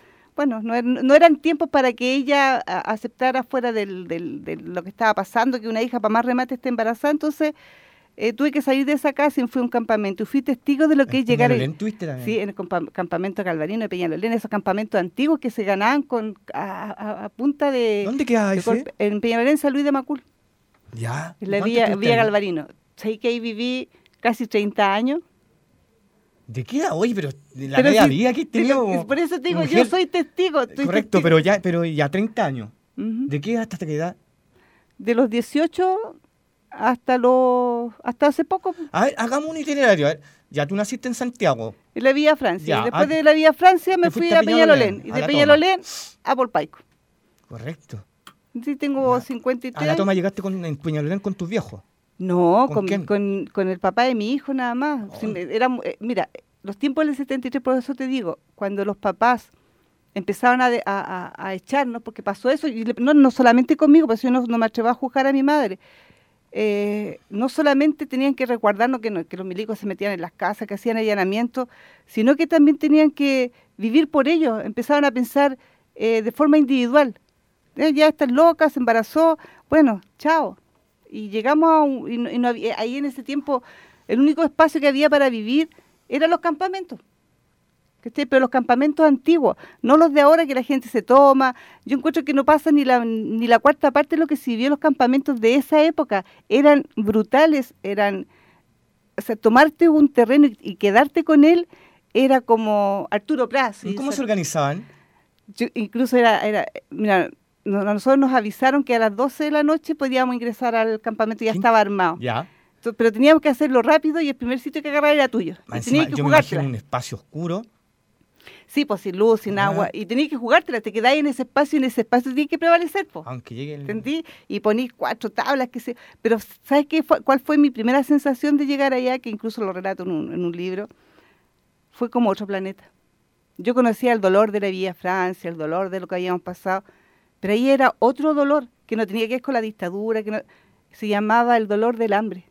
no eran tiempos para que ella aceptara fuera de lo que estaba pasando, que una hija para más remate esté embarazada. Entonces tuve que salir de esa casa y fui a un campamento y fui testigo de lo que es llegar. ¿En tuviste también? Sí, en el campamento Galvarino de Peñalolén, esos campamentos antiguos que se ganaban a punta de... ¿Dónde quedaba ese? En Peñalolén, San Luis de Macul. Ya. En la Vía Galvarino. Sé que ahí viví casi 30 años. ¿De qué edad? Oye, pero la media vida que he tenido. Por eso te digo, mujer, yo soy testigo. Correcto, testigo. pero ya 30 años. Uh-huh. ¿De qué edad hasta qué edad? De los 18 hasta hace poco. A ver, hagamos un itinerario. A ver, ya tú naciste en Santiago. En la Vía Francia. Ya, Después de la Vía Francia me fui a Peñalolén. Y de Peñalolén a Polpaico. Correcto. Sí, tengo 53. ¿A la toma llegaste en Peñalolén con tus viejos? No, ¿Con el papá de mi hijo nada más. Oh. Mira, los tiempos del 73, por eso te digo, cuando los papás empezaron a echarnos, porque pasó eso, y no solamente conmigo, pues yo no me atrevo a juzgar a mi madre. No solamente tenían que resguardarnos que los milicos se metían en las casas, que hacían allanamientos, sino que también tenían que vivir por ellos. Empezaron a pensar de forma individual. Ya estás loca, se embarazó, bueno, chao. Y llegamos y no había, ahí en ese tiempo el único espacio que había para vivir eran los campamentos. Pero los campamentos antiguos, no los de ahora que la gente se toma. Yo encuentro que no pasa ni la cuarta parte de lo que se vivió en los campamentos de esa época. Eran brutales, o sea, tomarte un terreno y quedarte con él era como Arturo Pras. ¿Y cómo se organizaban? Incluso mira, nosotros nos avisaron que a las 12 de la noche podíamos ingresar al campamento, ya estaba armado. Ya. Pero teníamos que hacerlo rápido y el primer sitio que agarrar era tuyo. Encima, yo me imagino un espacio oscuro. Sí, pues sin luz, sin agua. Y tenías que jugártela, te quedáis en ese espacio tenías que prevalecer, pues. Aunque llegue ¿entendí? Y ponís 4 tablas, Pero ¿sabes qué? ¿Cuál fue mi primera sensación de llegar allá? Que incluso lo relato en un libro. Fue como otro planeta. Yo conocía el dolor de la Vía Francia, el dolor de lo que habíamos pasado, pero ahí era otro dolor que no tenía que ver con la dictadura, se llamaba el dolor del hambre.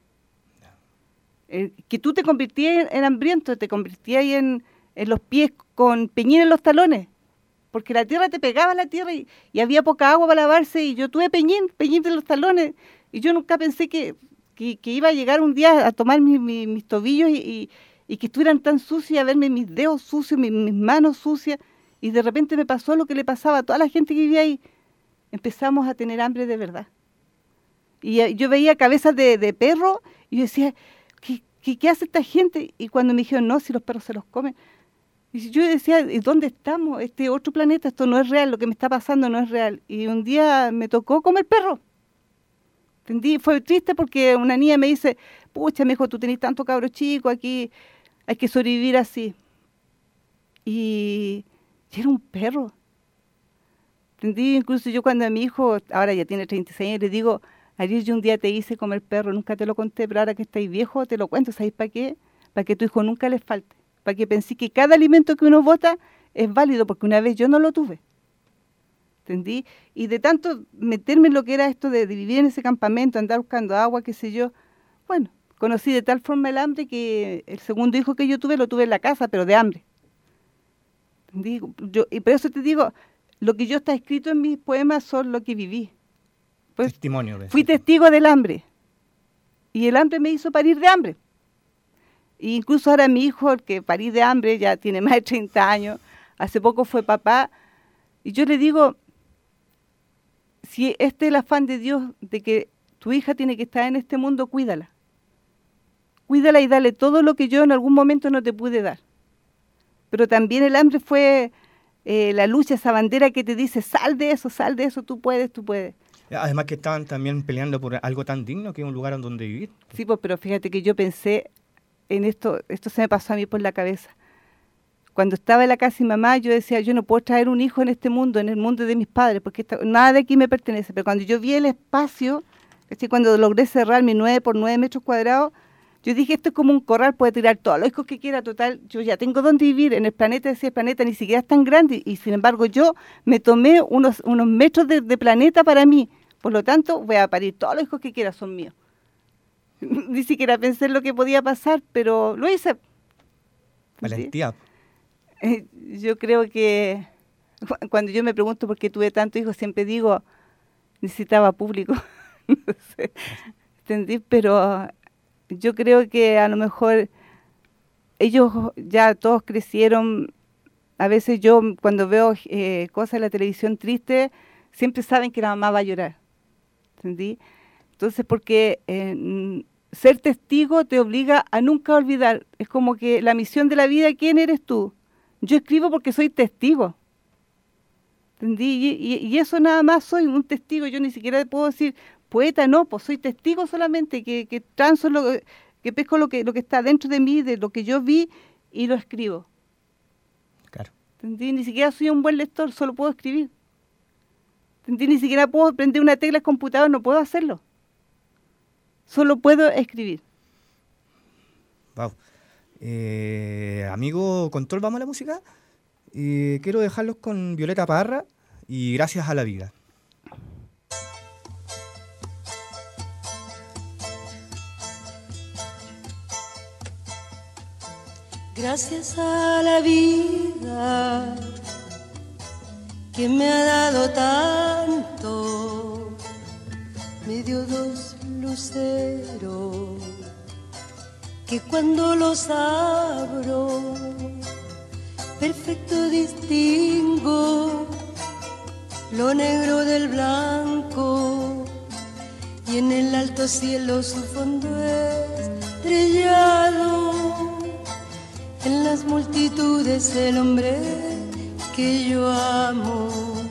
Que tú te convertías en hambriento, te convertías en los pies con peñín en los talones, porque la tierra te pegaba a la tierra y había poca agua para lavarse, y yo tuve peñín en los talones, y yo nunca pensé que iba a llegar un día a tomar mis tobillos y que estuvieran tan sucios, a verme mis dedos sucios, mis manos sucias, Y de repente me pasó lo que le pasaba a toda la gente que vivía ahí. Empezamos a tener hambre de verdad. Y yo veía cabezas de perro y yo decía, ¿qué hace esta gente? Y cuando me dijeron, no, si los perros se los comen. Y yo decía, ¿y dónde estamos? Este otro planeta, esto no es real, lo que me está pasando no es real. Y un día me tocó comer perro. ¿Entendí? Fue triste porque una niña me dice, pucha, me dijo, tú tenés tanto cabro chico, aquí hay que sobrevivir así. Y era un perro. ¿Entendí? Incluso yo cuando a mi hijo, ahora ya tiene 36 años, le digo, Ariel, yo un día te hice comer perro, nunca te lo conté, pero ahora que estáis viejo te lo cuento, ¿sabéis para qué? Para que a tu hijo nunca le falte. Para que pensé que cada alimento que uno bota es válido, porque una vez yo no lo tuve. ¿Entendí? Y de tanto meterme en lo que era esto de vivir en ese campamento, andar buscando agua, qué sé yo, bueno, conocí de tal forma el hambre que el segundo hijo que yo tuve, lo tuve en la casa, pero de hambre. ¿Entendí? Y por eso te digo, lo que yo está escrito en mis poemas son lo que viví. Pues, testimonio. Fui testigo del hambre. Y el hambre me hizo parir de hambre. E incluso ahora mi hijo, el que parí de hambre, ya tiene más de 30 años, hace poco fue papá, y yo le digo, si este es el afán de Dios de que tu hija tiene que estar en este mundo, cuídala. Cuídala y dale todo lo que yo en algún momento no te pude dar. Pero también el hambre fue la lucha, esa bandera que te dice, sal de eso, tú puedes. Además que estaban también peleando por algo tan digno que es un lugar en donde vivir. Sí, pues, pero fíjate que yo pensé en esto se me pasó a mí por la cabeza. Cuando estaba en la casa de mi mamá, yo decía, yo no puedo traer un hijo en este mundo, en el mundo de mis padres, porque nada de aquí me pertenece. Pero cuando yo vi el espacio, cuando logré cerrar mi 9 por 9 metros cuadrados, yo dije, esto es como un corral, puede tirar todos los hijos que quiera, total, yo ya tengo dónde vivir, en el planeta, decía, el planeta ni siquiera es tan grande, y sin embargo yo me tomé unos metros de planeta para mí, por lo tanto voy a parir todos los hijos que quiera, son míos. Ni siquiera pensé en lo que podía pasar, pero lo hice. Valentía. ¿Sí? Yo creo que cuando yo me pregunto por qué tuve tantos hijos, siempre digo, necesitaba público. No sé, ¿entendí? Pero yo creo que a lo mejor ellos ya todos crecieron. A veces yo cuando veo cosas en la televisión tristes, siempre saben que la mamá va a llorar. ¿Entendí? Entonces, porque ser testigo te obliga a nunca olvidar. Es como que la misión de la vida, ¿quién eres tú? Yo escribo porque soy testigo. ¿Entendí? Y eso nada más, soy un testigo. Yo ni siquiera puedo decir poeta, no, pues soy testigo solamente, que transo, que pesco lo que está dentro de mí, de lo que yo vi, y lo escribo. Claro. ¿Entendí? Ni siquiera soy un buen lector, solo puedo escribir. ¿Entendí? Ni siquiera puedo prender una tecla al computador, no puedo hacerlo. Solo puedo escribir. Wow. Amigo Control, ¿vamos a la música? Quiero dejarlos con Violeta Parra y Gracias a la Vida. Gracias a la vida que me ha dado tanto, me dio 2 luceros que cuando los abro perfecto distingo lo negro del blanco, y en el alto cielo su fondo estrellado, en las multitudes el hombre que yo amo.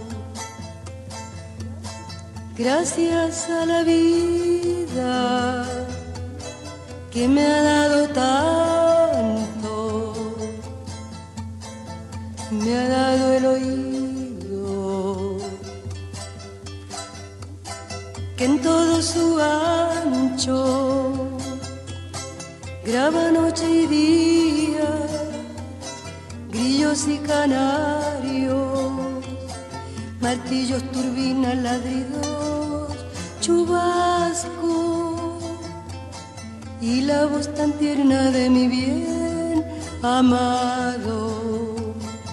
Gracias a la vida que me ha dado tanto, me ha dado el oído que en todo su ancho graba noche y día, grillos y canarios, martillos, turbinas, ladridos, chubascos, y la voz tan tierna de mi bien amado.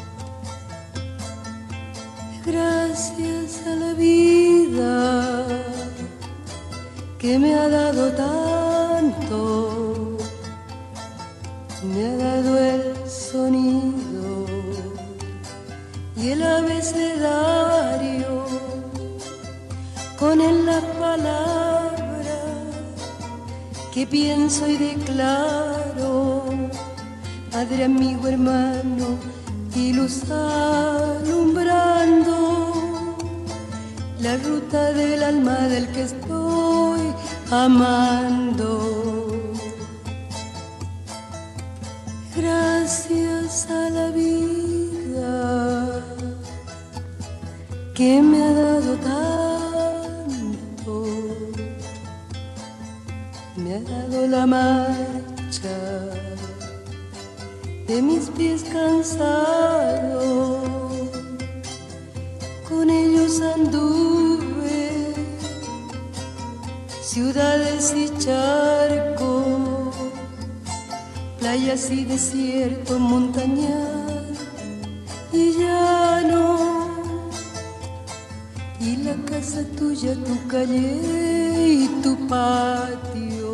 Gracias a la vida que me ha dado tanto, me ha dado el sonido el abecedario, con él las palabras que pienso y declaro, padre, amigo, hermano, y luz alumbrando la ruta del alma del que estoy amando. Gracias a la vida que me ha dado tanto, me ha dado la marcha de mis pies cansados, con ellos anduve ciudades y charcos, playas y desierto, montañas y llano, y la casa tuya, tu calle y tu patio.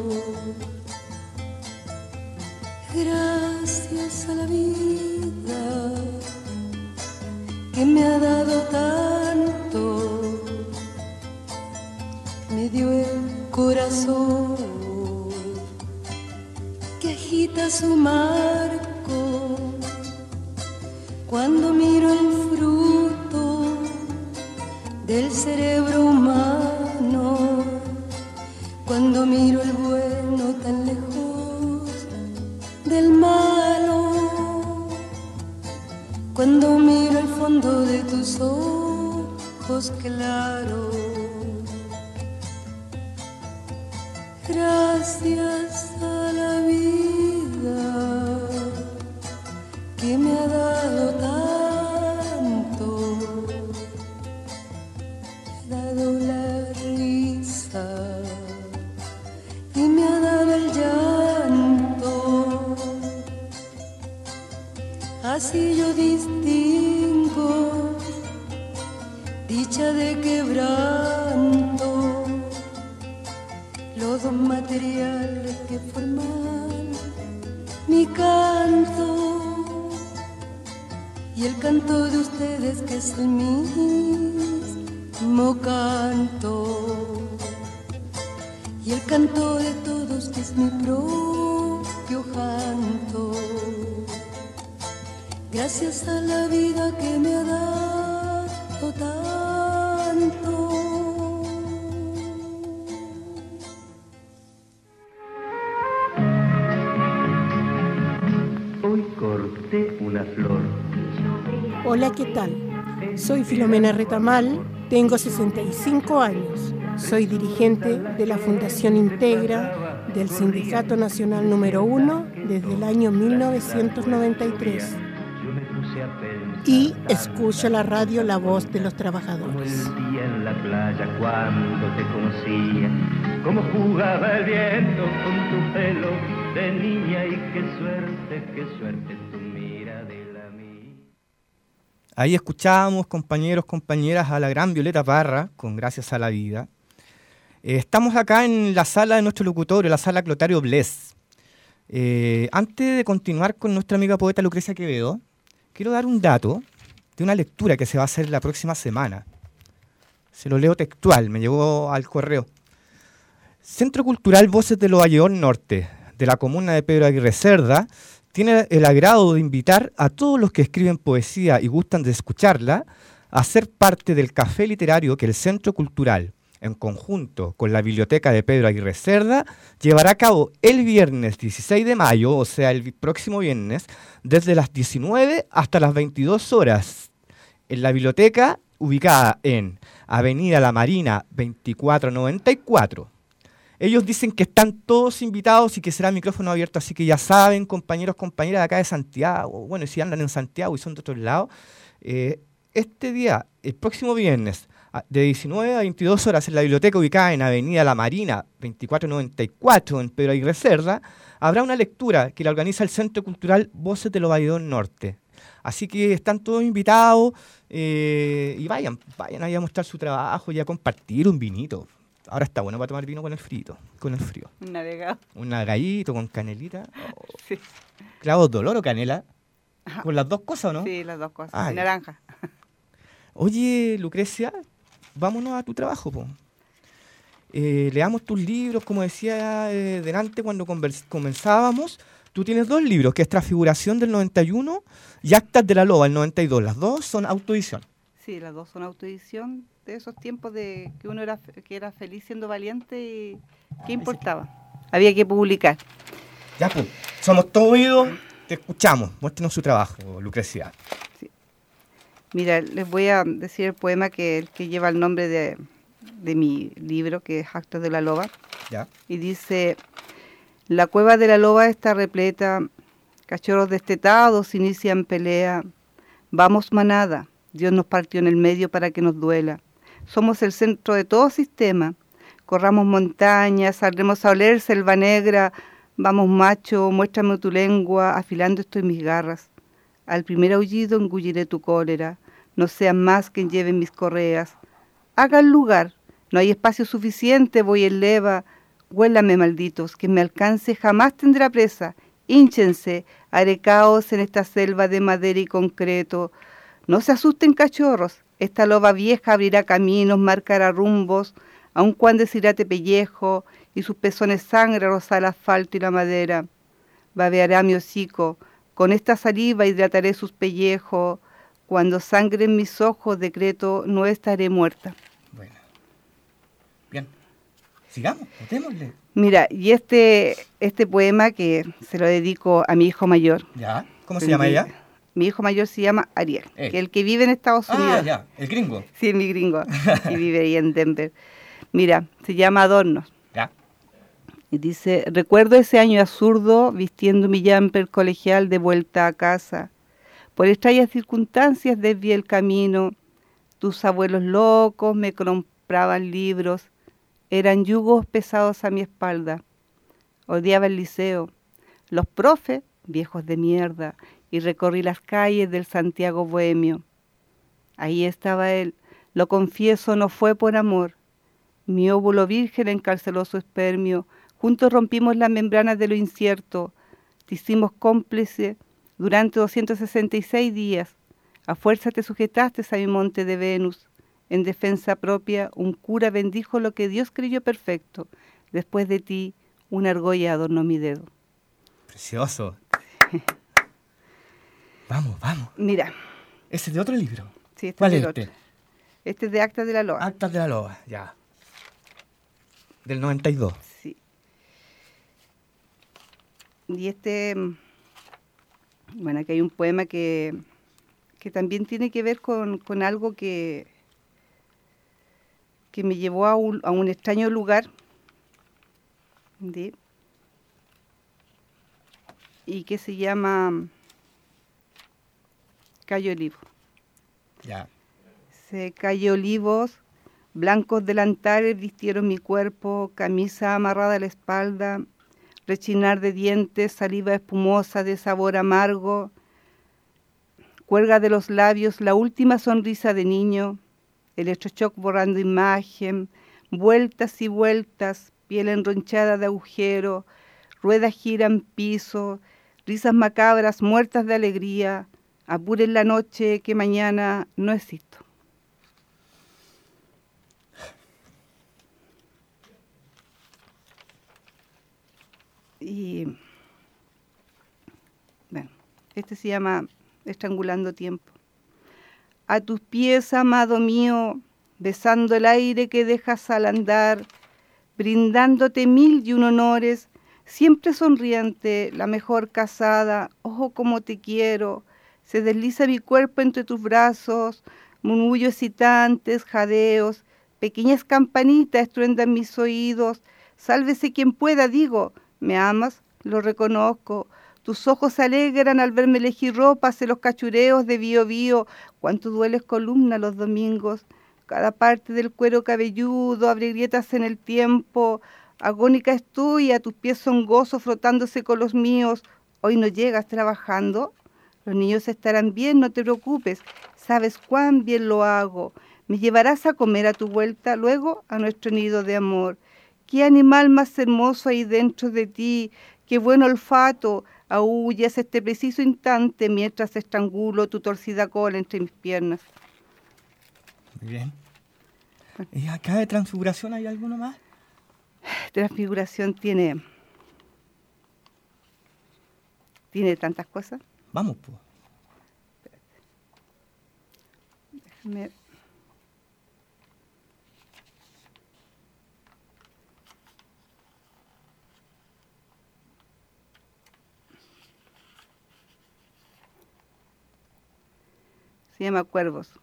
Gracias a la vida que me ha dado tanto, me dio el corazón que agita su marco cuando miro el fruto del cerebro humano, cuando miro el bueno tan lejos del malo, cuando miro el fondo de tus ojos claros. Gracias a la vida que me ha dado tanto, me ha dado la risa y me ha dado el llanto. Así yo distingo dicha de quebranto, los dos materiales que forman mi canto, y el canto de ustedes que es el mismo canto, y el canto de todos que es mi propio canto. Gracias a la vida que me ha dado tanto. Hoy corté una flor. Hola, ¿qué tal? Soy Filomena Retamal, tengo 65 años. Soy dirigente de la Fundación Integra del Sindicato Nacional número 1 desde el año 1993. Y escucho la radio La Voz de los Trabajadores. Un día en la playa cuando te conocía, cómo jugaba el viento con tu pelo de niña, y qué suerte tu mira de la mía. Ahí escuchábamos, compañeros, compañeras, a la gran Violeta Parra, con Gracias a la Vida. Estamos acá en la sala de nuestro locutorio, la sala Clotario Bles. Antes de continuar con nuestra amiga poeta Lucrecia Quevedo, quiero dar un dato de una lectura que se va a hacer la próxima semana. Se lo leo textual, me llegó al correo. Centro Cultural Voces de Lovalleón Norte, de la comuna de Pedro Aguirre Cerda, tiene el agrado de invitar a todos los que escriben poesía y gustan de escucharla a ser parte del café literario que el Centro Cultural, en conjunto con la Biblioteca de Pedro Aguirre Cerda, llevará a cabo el viernes 16 de mayo, o sea, el próximo viernes, desde las 19 hasta las 22 horas, en la biblioteca ubicada en Avenida La Marina 2494. Ellos dicen que están todos invitados y que será micrófono abierto, así que ya saben, compañeros, compañeras de acá de Santiago, bueno, y si andan en Santiago y son de otros lados, este día, el próximo viernes, de 19 a 22 horas en la biblioteca ubicada en Avenida La Marina 2494 en Pedro Aguirre Cerda, habrá una lectura que la organiza el Centro Cultural Voces de Lovalleón Norte. Así que están todos invitados y vayan ahí a mostrar su trabajo y a compartir un vinito. Ahora está bueno para tomar vino con el frío. Un navegado. Un navegadito con canelita. Oh. Sí. ¿Clavos de olor o canela? ¿Con las dos cosas o no? Sí, las dos cosas. Ay. Naranja. Oye, Lucrecia, vámonos a tu trabajo, po. Leamos tus libros, como decía delante cuando comenzábamos. Tú tienes 2 libros, que es Transfiguración del 91 y Actas de la Loba, el 92. Las 2 son autoedición. Sí, las 2 son autoedición de esos tiempos de que uno era feliz siendo valiente y ¿qué importaba? Había que publicar. Ya, pues, somos todos oídos, te escuchamos. Muéstrenos su trabajo, Lucrecia. Sí. Mira, les voy a decir el poema que lleva el nombre de mi libro, que es Actos de la Loba. Ya. Y dice: la cueva de la loba está repleta, cachorros destetados inician pelea. Vamos manada, Dios nos partió en el medio para que nos duela. Somos el centro de todo sistema. Corramos montañas, saldremos a oler selva negra. Vamos macho, muéstrame tu lengua, afilando estoy mis garras. Al primer aullido engulliré tu cólera. No sean más quien lleven mis correas. Hagan lugar, no hay espacio suficiente, voy en leva. Huélame, malditos, quien me alcance jamás tendrá presa. Hínchense, haré caos en esta selva de madera y concreto. No se asusten, cachorros, esta loba vieja abrirá caminos, marcará rumbos, aun cuando desirate pellejo, y sus pezones sangre rozará el asfalto y la madera. Babeará mi hocico, con esta saliva hidrataré sus pellejos. Cuando sangre en mis ojos decreto, no estaré muerta. Bueno. Bien. Sigamos, contémosle. Mira, y este poema que se lo dedico a mi hijo mayor. ¿Ya? ¿Cómo se llama ella? Mi hijo mayor se llama Ariel, que es el que vive en Estados Unidos. Ah, ya, el gringo. Sí, mi gringo, y vive ahí en Denver. Mira, se llama Adornos. Ya. Y dice: recuerdo ese año absurdo, vistiendo mi jumper colegial de vuelta a casa. Por extrañas circunstancias desvié el camino. Tus abuelos locos me compraban libros. Eran yugos pesados a mi espalda. Odiaba el liceo. Los profes, viejos de mierda. Y recorrí las calles del Santiago bohemio. Ahí estaba él. Lo confieso, no fue por amor. Mi óvulo virgen encarceló su espermio. Juntos rompimos las membranas de lo incierto. Te hicimos cómplice durante 266 días. A fuerza te sujetaste a mi monte de Venus. En defensa propia, un cura bendijo lo que Dios creyó perfecto. Después de ti, una argolla adornó mi dedo. Precioso. Vamos. Mira. ¿Ese es de otro libro? Sí, este ¿Cuál es es del este? otro. Este es de Actas de la Loba. Actas de la Loba, ya. Del 92. Sí. Y bueno, aquí hay un poema que también tiene que ver con algo que me llevó a un extraño lugar. ¿Sí? Y que se llama Cayo Olivo. Ya. Cayo olivos, blancos delantares vistieron mi cuerpo, camisa amarrada a la espalda, rechinar de dientes, saliva espumosa de sabor amargo, cuelga de los labios la última sonrisa de niño, electroshock borrando imagen, vueltas y vueltas, piel enronchada de agujero, ruedas giran piso, risas macabras muertas de alegría, apuren la noche que mañana no existo. Y bueno, este se llama Estrangulando Tiempo. A tus pies, amado mío, besando el aire que dejas al andar, brindándote 1001 honores, siempre sonriente, la mejor casada, ojo como te quiero, se desliza mi cuerpo entre tus brazos, murmullos excitantes, jadeos, pequeñas campanitas estruendan mis oídos, sálvese quien pueda, digo, ¿me amas? Lo reconozco. Tus ojos se alegran al verme elegir ropas en los cachureos de Bío Bío. Cuánto dueles columna los domingos. Cada parte del cuero cabelludo abre grietas en el tiempo. Agónica estoy, a tus pies son gozos frotándose con los míos. Hoy no llegas trabajando. Los niños estarán bien, no te preocupes. Sabes cuán bien lo hago. Me llevarás a comer a tu vuelta, luego a nuestro nido de amor. Qué animal más hermoso hay dentro de ti, qué buen olfato, aúllas este preciso instante mientras estrangulo tu torcida cola entre mis piernas. Muy bien. ¿Y acá de transfiguración hay alguno más? Transfiguración tiene tantas cosas. Vamos, pues. Déjame. Se llama Cuervos.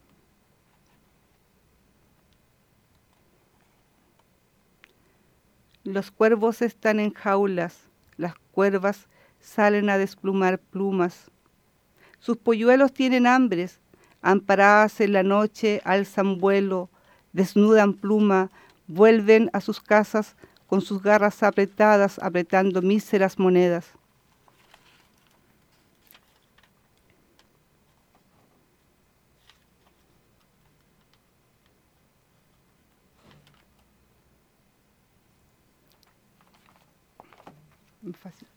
Los cuervos están en jaulas, las cuervas salen a desplumar plumas. Sus polluelos tienen hambres, amparadas en la noche alzan vuelo, desnudan pluma, vuelven a sus casas con sus garras apretadas, apretando míseras monedas. Fácil.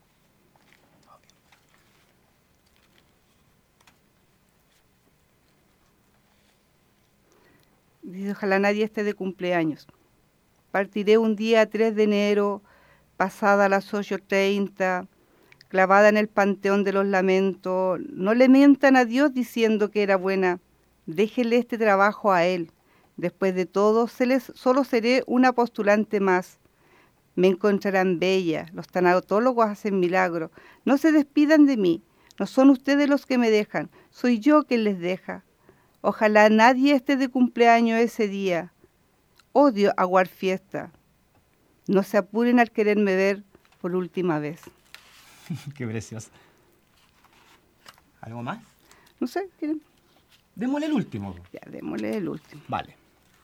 Dice, ojalá nadie esté de cumpleaños. Partiré un día 3 de enero, pasada las 8:30, clavada en el panteón de los lamentos. No le mientan a Dios diciendo que era buena. Déjenle este trabajo a Él. Después de todo, solo seré una postulante más. Me encontrarán bella, los tanatólogos hacen milagros. No se despidan de mí, no son ustedes los que me dejan, soy yo quien les deja. Ojalá nadie esté de cumpleaños ese día. Odio aguar fiesta. No se apuren al quererme ver por última vez. Qué precioso. ¿Algo más? No sé, ¿quieren? Démosle el último. Ya, démosle el último. Vale.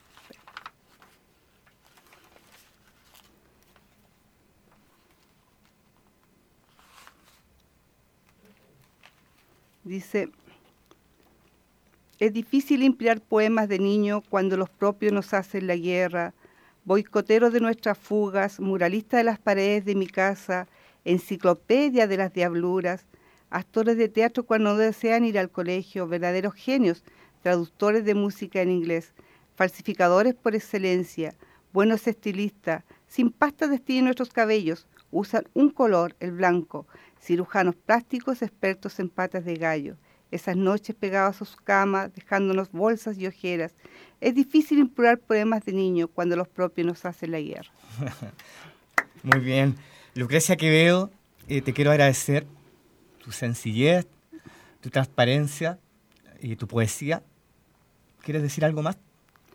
Dice, es difícil inspirar poemas de niño cuando los propios nos hacen la guerra, boicoteros de nuestras fugas, muralistas de las paredes de mi casa, enciclopedia de las diabluras, actores de teatro cuando no desean ir al colegio, verdaderos genios, traductores de música en inglés, falsificadores por excelencia, buenos estilistas, sin pasta de estilo en nuestros cabellos, usan un color, el blanco, cirujanos plásticos expertos en patas de gallo, esas noches pegadas a sus camas, dejándonos bolsas y ojeras. Es difícil impurar poemas de niño cuando los propios nos hacen la guerra. Muy bien. Lucrecia Quevedo, te quiero agradecer tu sencillez, tu transparencia y tu poesía. ¿Quieres decir algo más?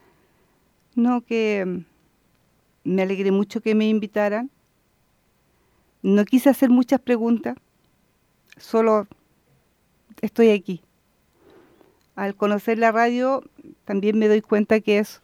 No, que me alegré mucho que me invitaran. No quise hacer muchas preguntas, solo estoy aquí. Al conocer la radio, también me doy cuenta que es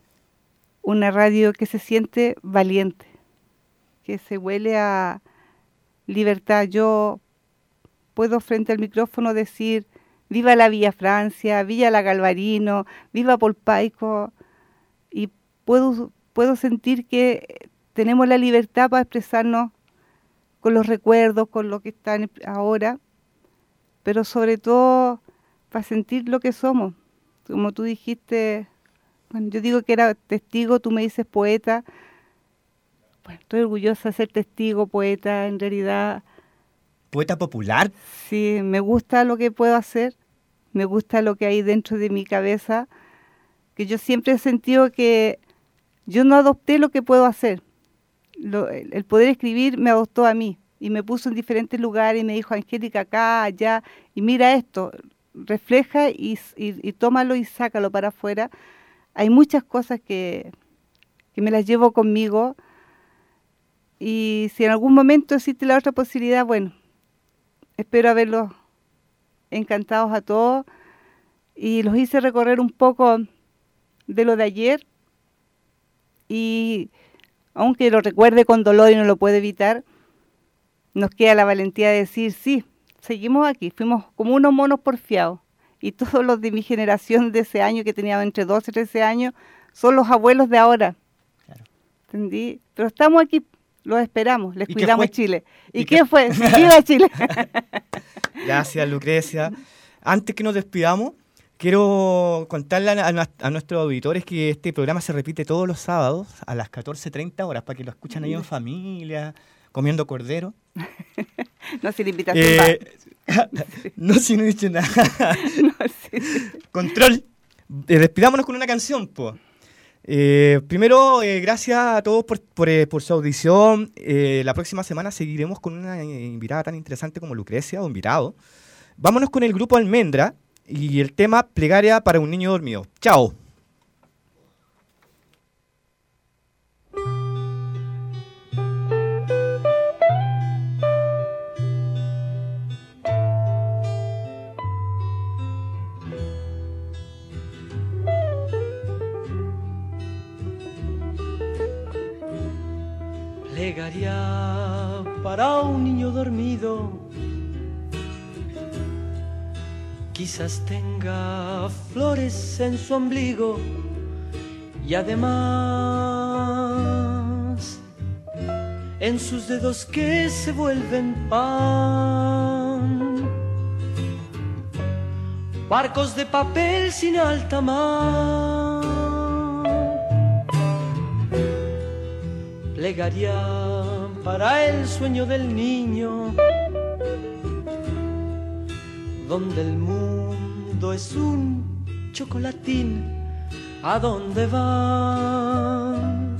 una radio que se siente valiente, que se huele a libertad. Yo puedo frente al micrófono decir, viva la Villa Francia, viva la Galvarino, viva Polpaico, y puedo sentir que tenemos la libertad para expresarnos con los recuerdos, con lo que está ahora, pero sobre todo para sentir lo que somos. Como tú dijiste, bueno, yo digo que era testigo, tú me dices poeta. Bueno, estoy orgullosa de ser testigo, poeta, en realidad. ¿Poeta popular? Sí, me gusta lo que puedo hacer, me gusta lo que hay dentro de mi cabeza, que yo siempre he sentido que yo no adopté lo que puedo hacer. El poder escribir me adoptó a mí y me puso en diferentes lugares y me dijo, Angélica, acá, allá, y mira esto, refleja y tómalo y sácalo para afuera. Hay muchas cosas que me las llevo conmigo, y si en algún momento existe la otra posibilidad, bueno, espero haberlos encantados a todos, y los hice recorrer un poco de lo de ayer, y aunque lo recuerde con dolor y no lo puede evitar, nos queda la valentía de decir, sí, seguimos aquí, fuimos como unos monos porfiados, y todos los de mi generación de ese año, que tenía entre 12 y 13 años, son los abuelos de ahora. Claro. ¿Entendí? Pero estamos aquí, los esperamos, les cuidamos Chile. ¿Y qué fue? ¡Viva Chile! Gracias, Lucrecia. Antes que nos despidamos, Quiero contarle a nuestros auditores que este programa se repite todos los sábados a las 14:30 horas para que lo escuchen ahí en familia, comiendo cordero. No, si la invitación va. No, si no he dicho nada. No, sí. Control. Despidámonos con una canción, po. Primero, gracias a todos por su audición. La próxima semana seguiremos con una invitada tan interesante como Lucrecia, o invitado. Vámonos con el grupo Almendra y el tema Plegaria para un niño dormido. ¡Chao! Plegaria para un niño dormido, quizás tenga flores en su ombligo y además en sus dedos que se vuelven pan, barcos de papel sin alta mar. Plegaria para el sueño del niño, donde el mundo es un chocolatín, ¿a dónde van?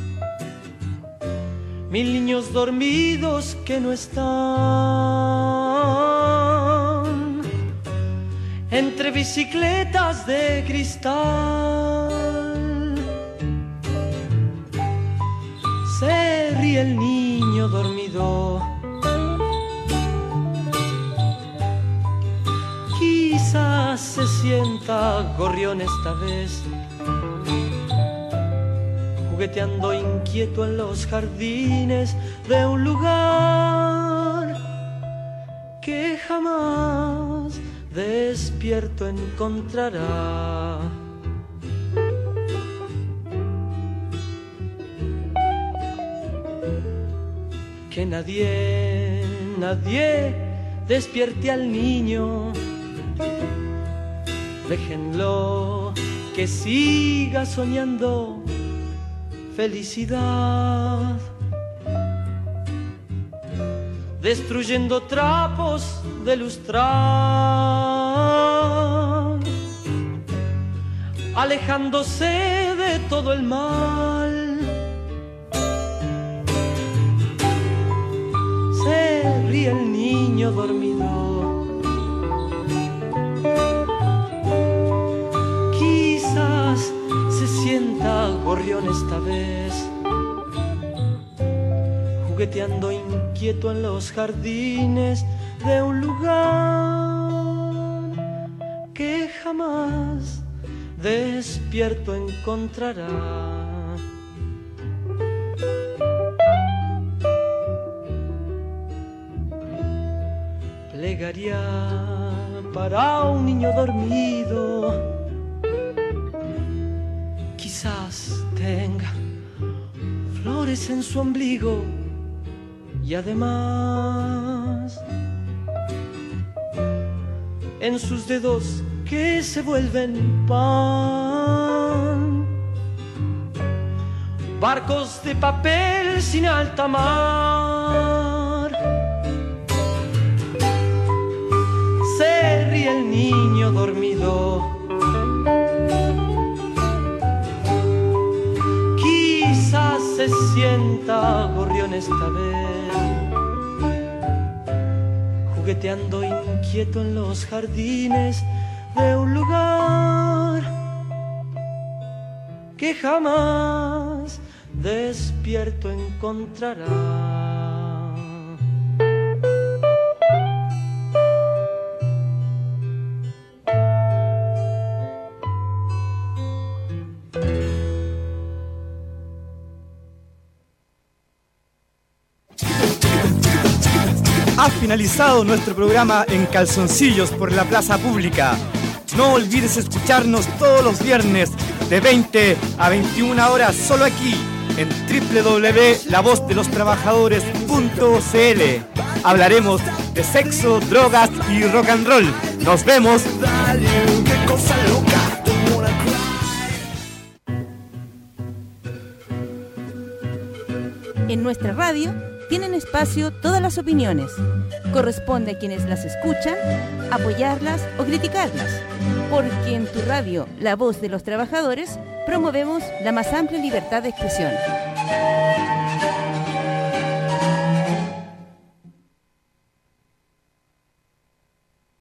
1000 niños dormidos que no están entre bicicletas de cristal. Se ríe el niño dormido, quizás se sienta gorrión esta vez, jugueteando inquieto en los jardines de un lugar que jamás despierto encontrará. Que nadie despierte al niño, déjenlo que siga soñando felicidad, destruyendo trapos de lustrar, alejándose de todo el mal. Se ríe el niño dormido, quizás se sienta gorrión esta vez, jugueteando inquieto en los jardines de un lugar que jamás despierto encontrará. Plegaria para un niño dormido, quizás tenga flores en su ombligo y además en sus dedos que se vuelven pan, barcos de papel sin alta mar. Se ríe el niño dormido, quizás se sienta gorrión esta vez, jugueteando inquieto en los jardines de un lugar que jamás despierto encontrará. Ha finalizado nuestro programa En Calzoncillos por la Plaza Pública. No olvides escucharnos todos los viernes de 20 a 21 horas solo aquí en www.lavozdelostrabajadores.cl. Hablaremos de sexo, drogas y rock and roll. Nos vemos. cosa loca. Don't wanna cry. En nuestra radio tienen espacio todas las opiniones. Corresponde a quienes las escuchan apoyarlas o criticarlas, porque en tu radio, La Voz de los Trabajadores, promovemos la más amplia libertad de expresión.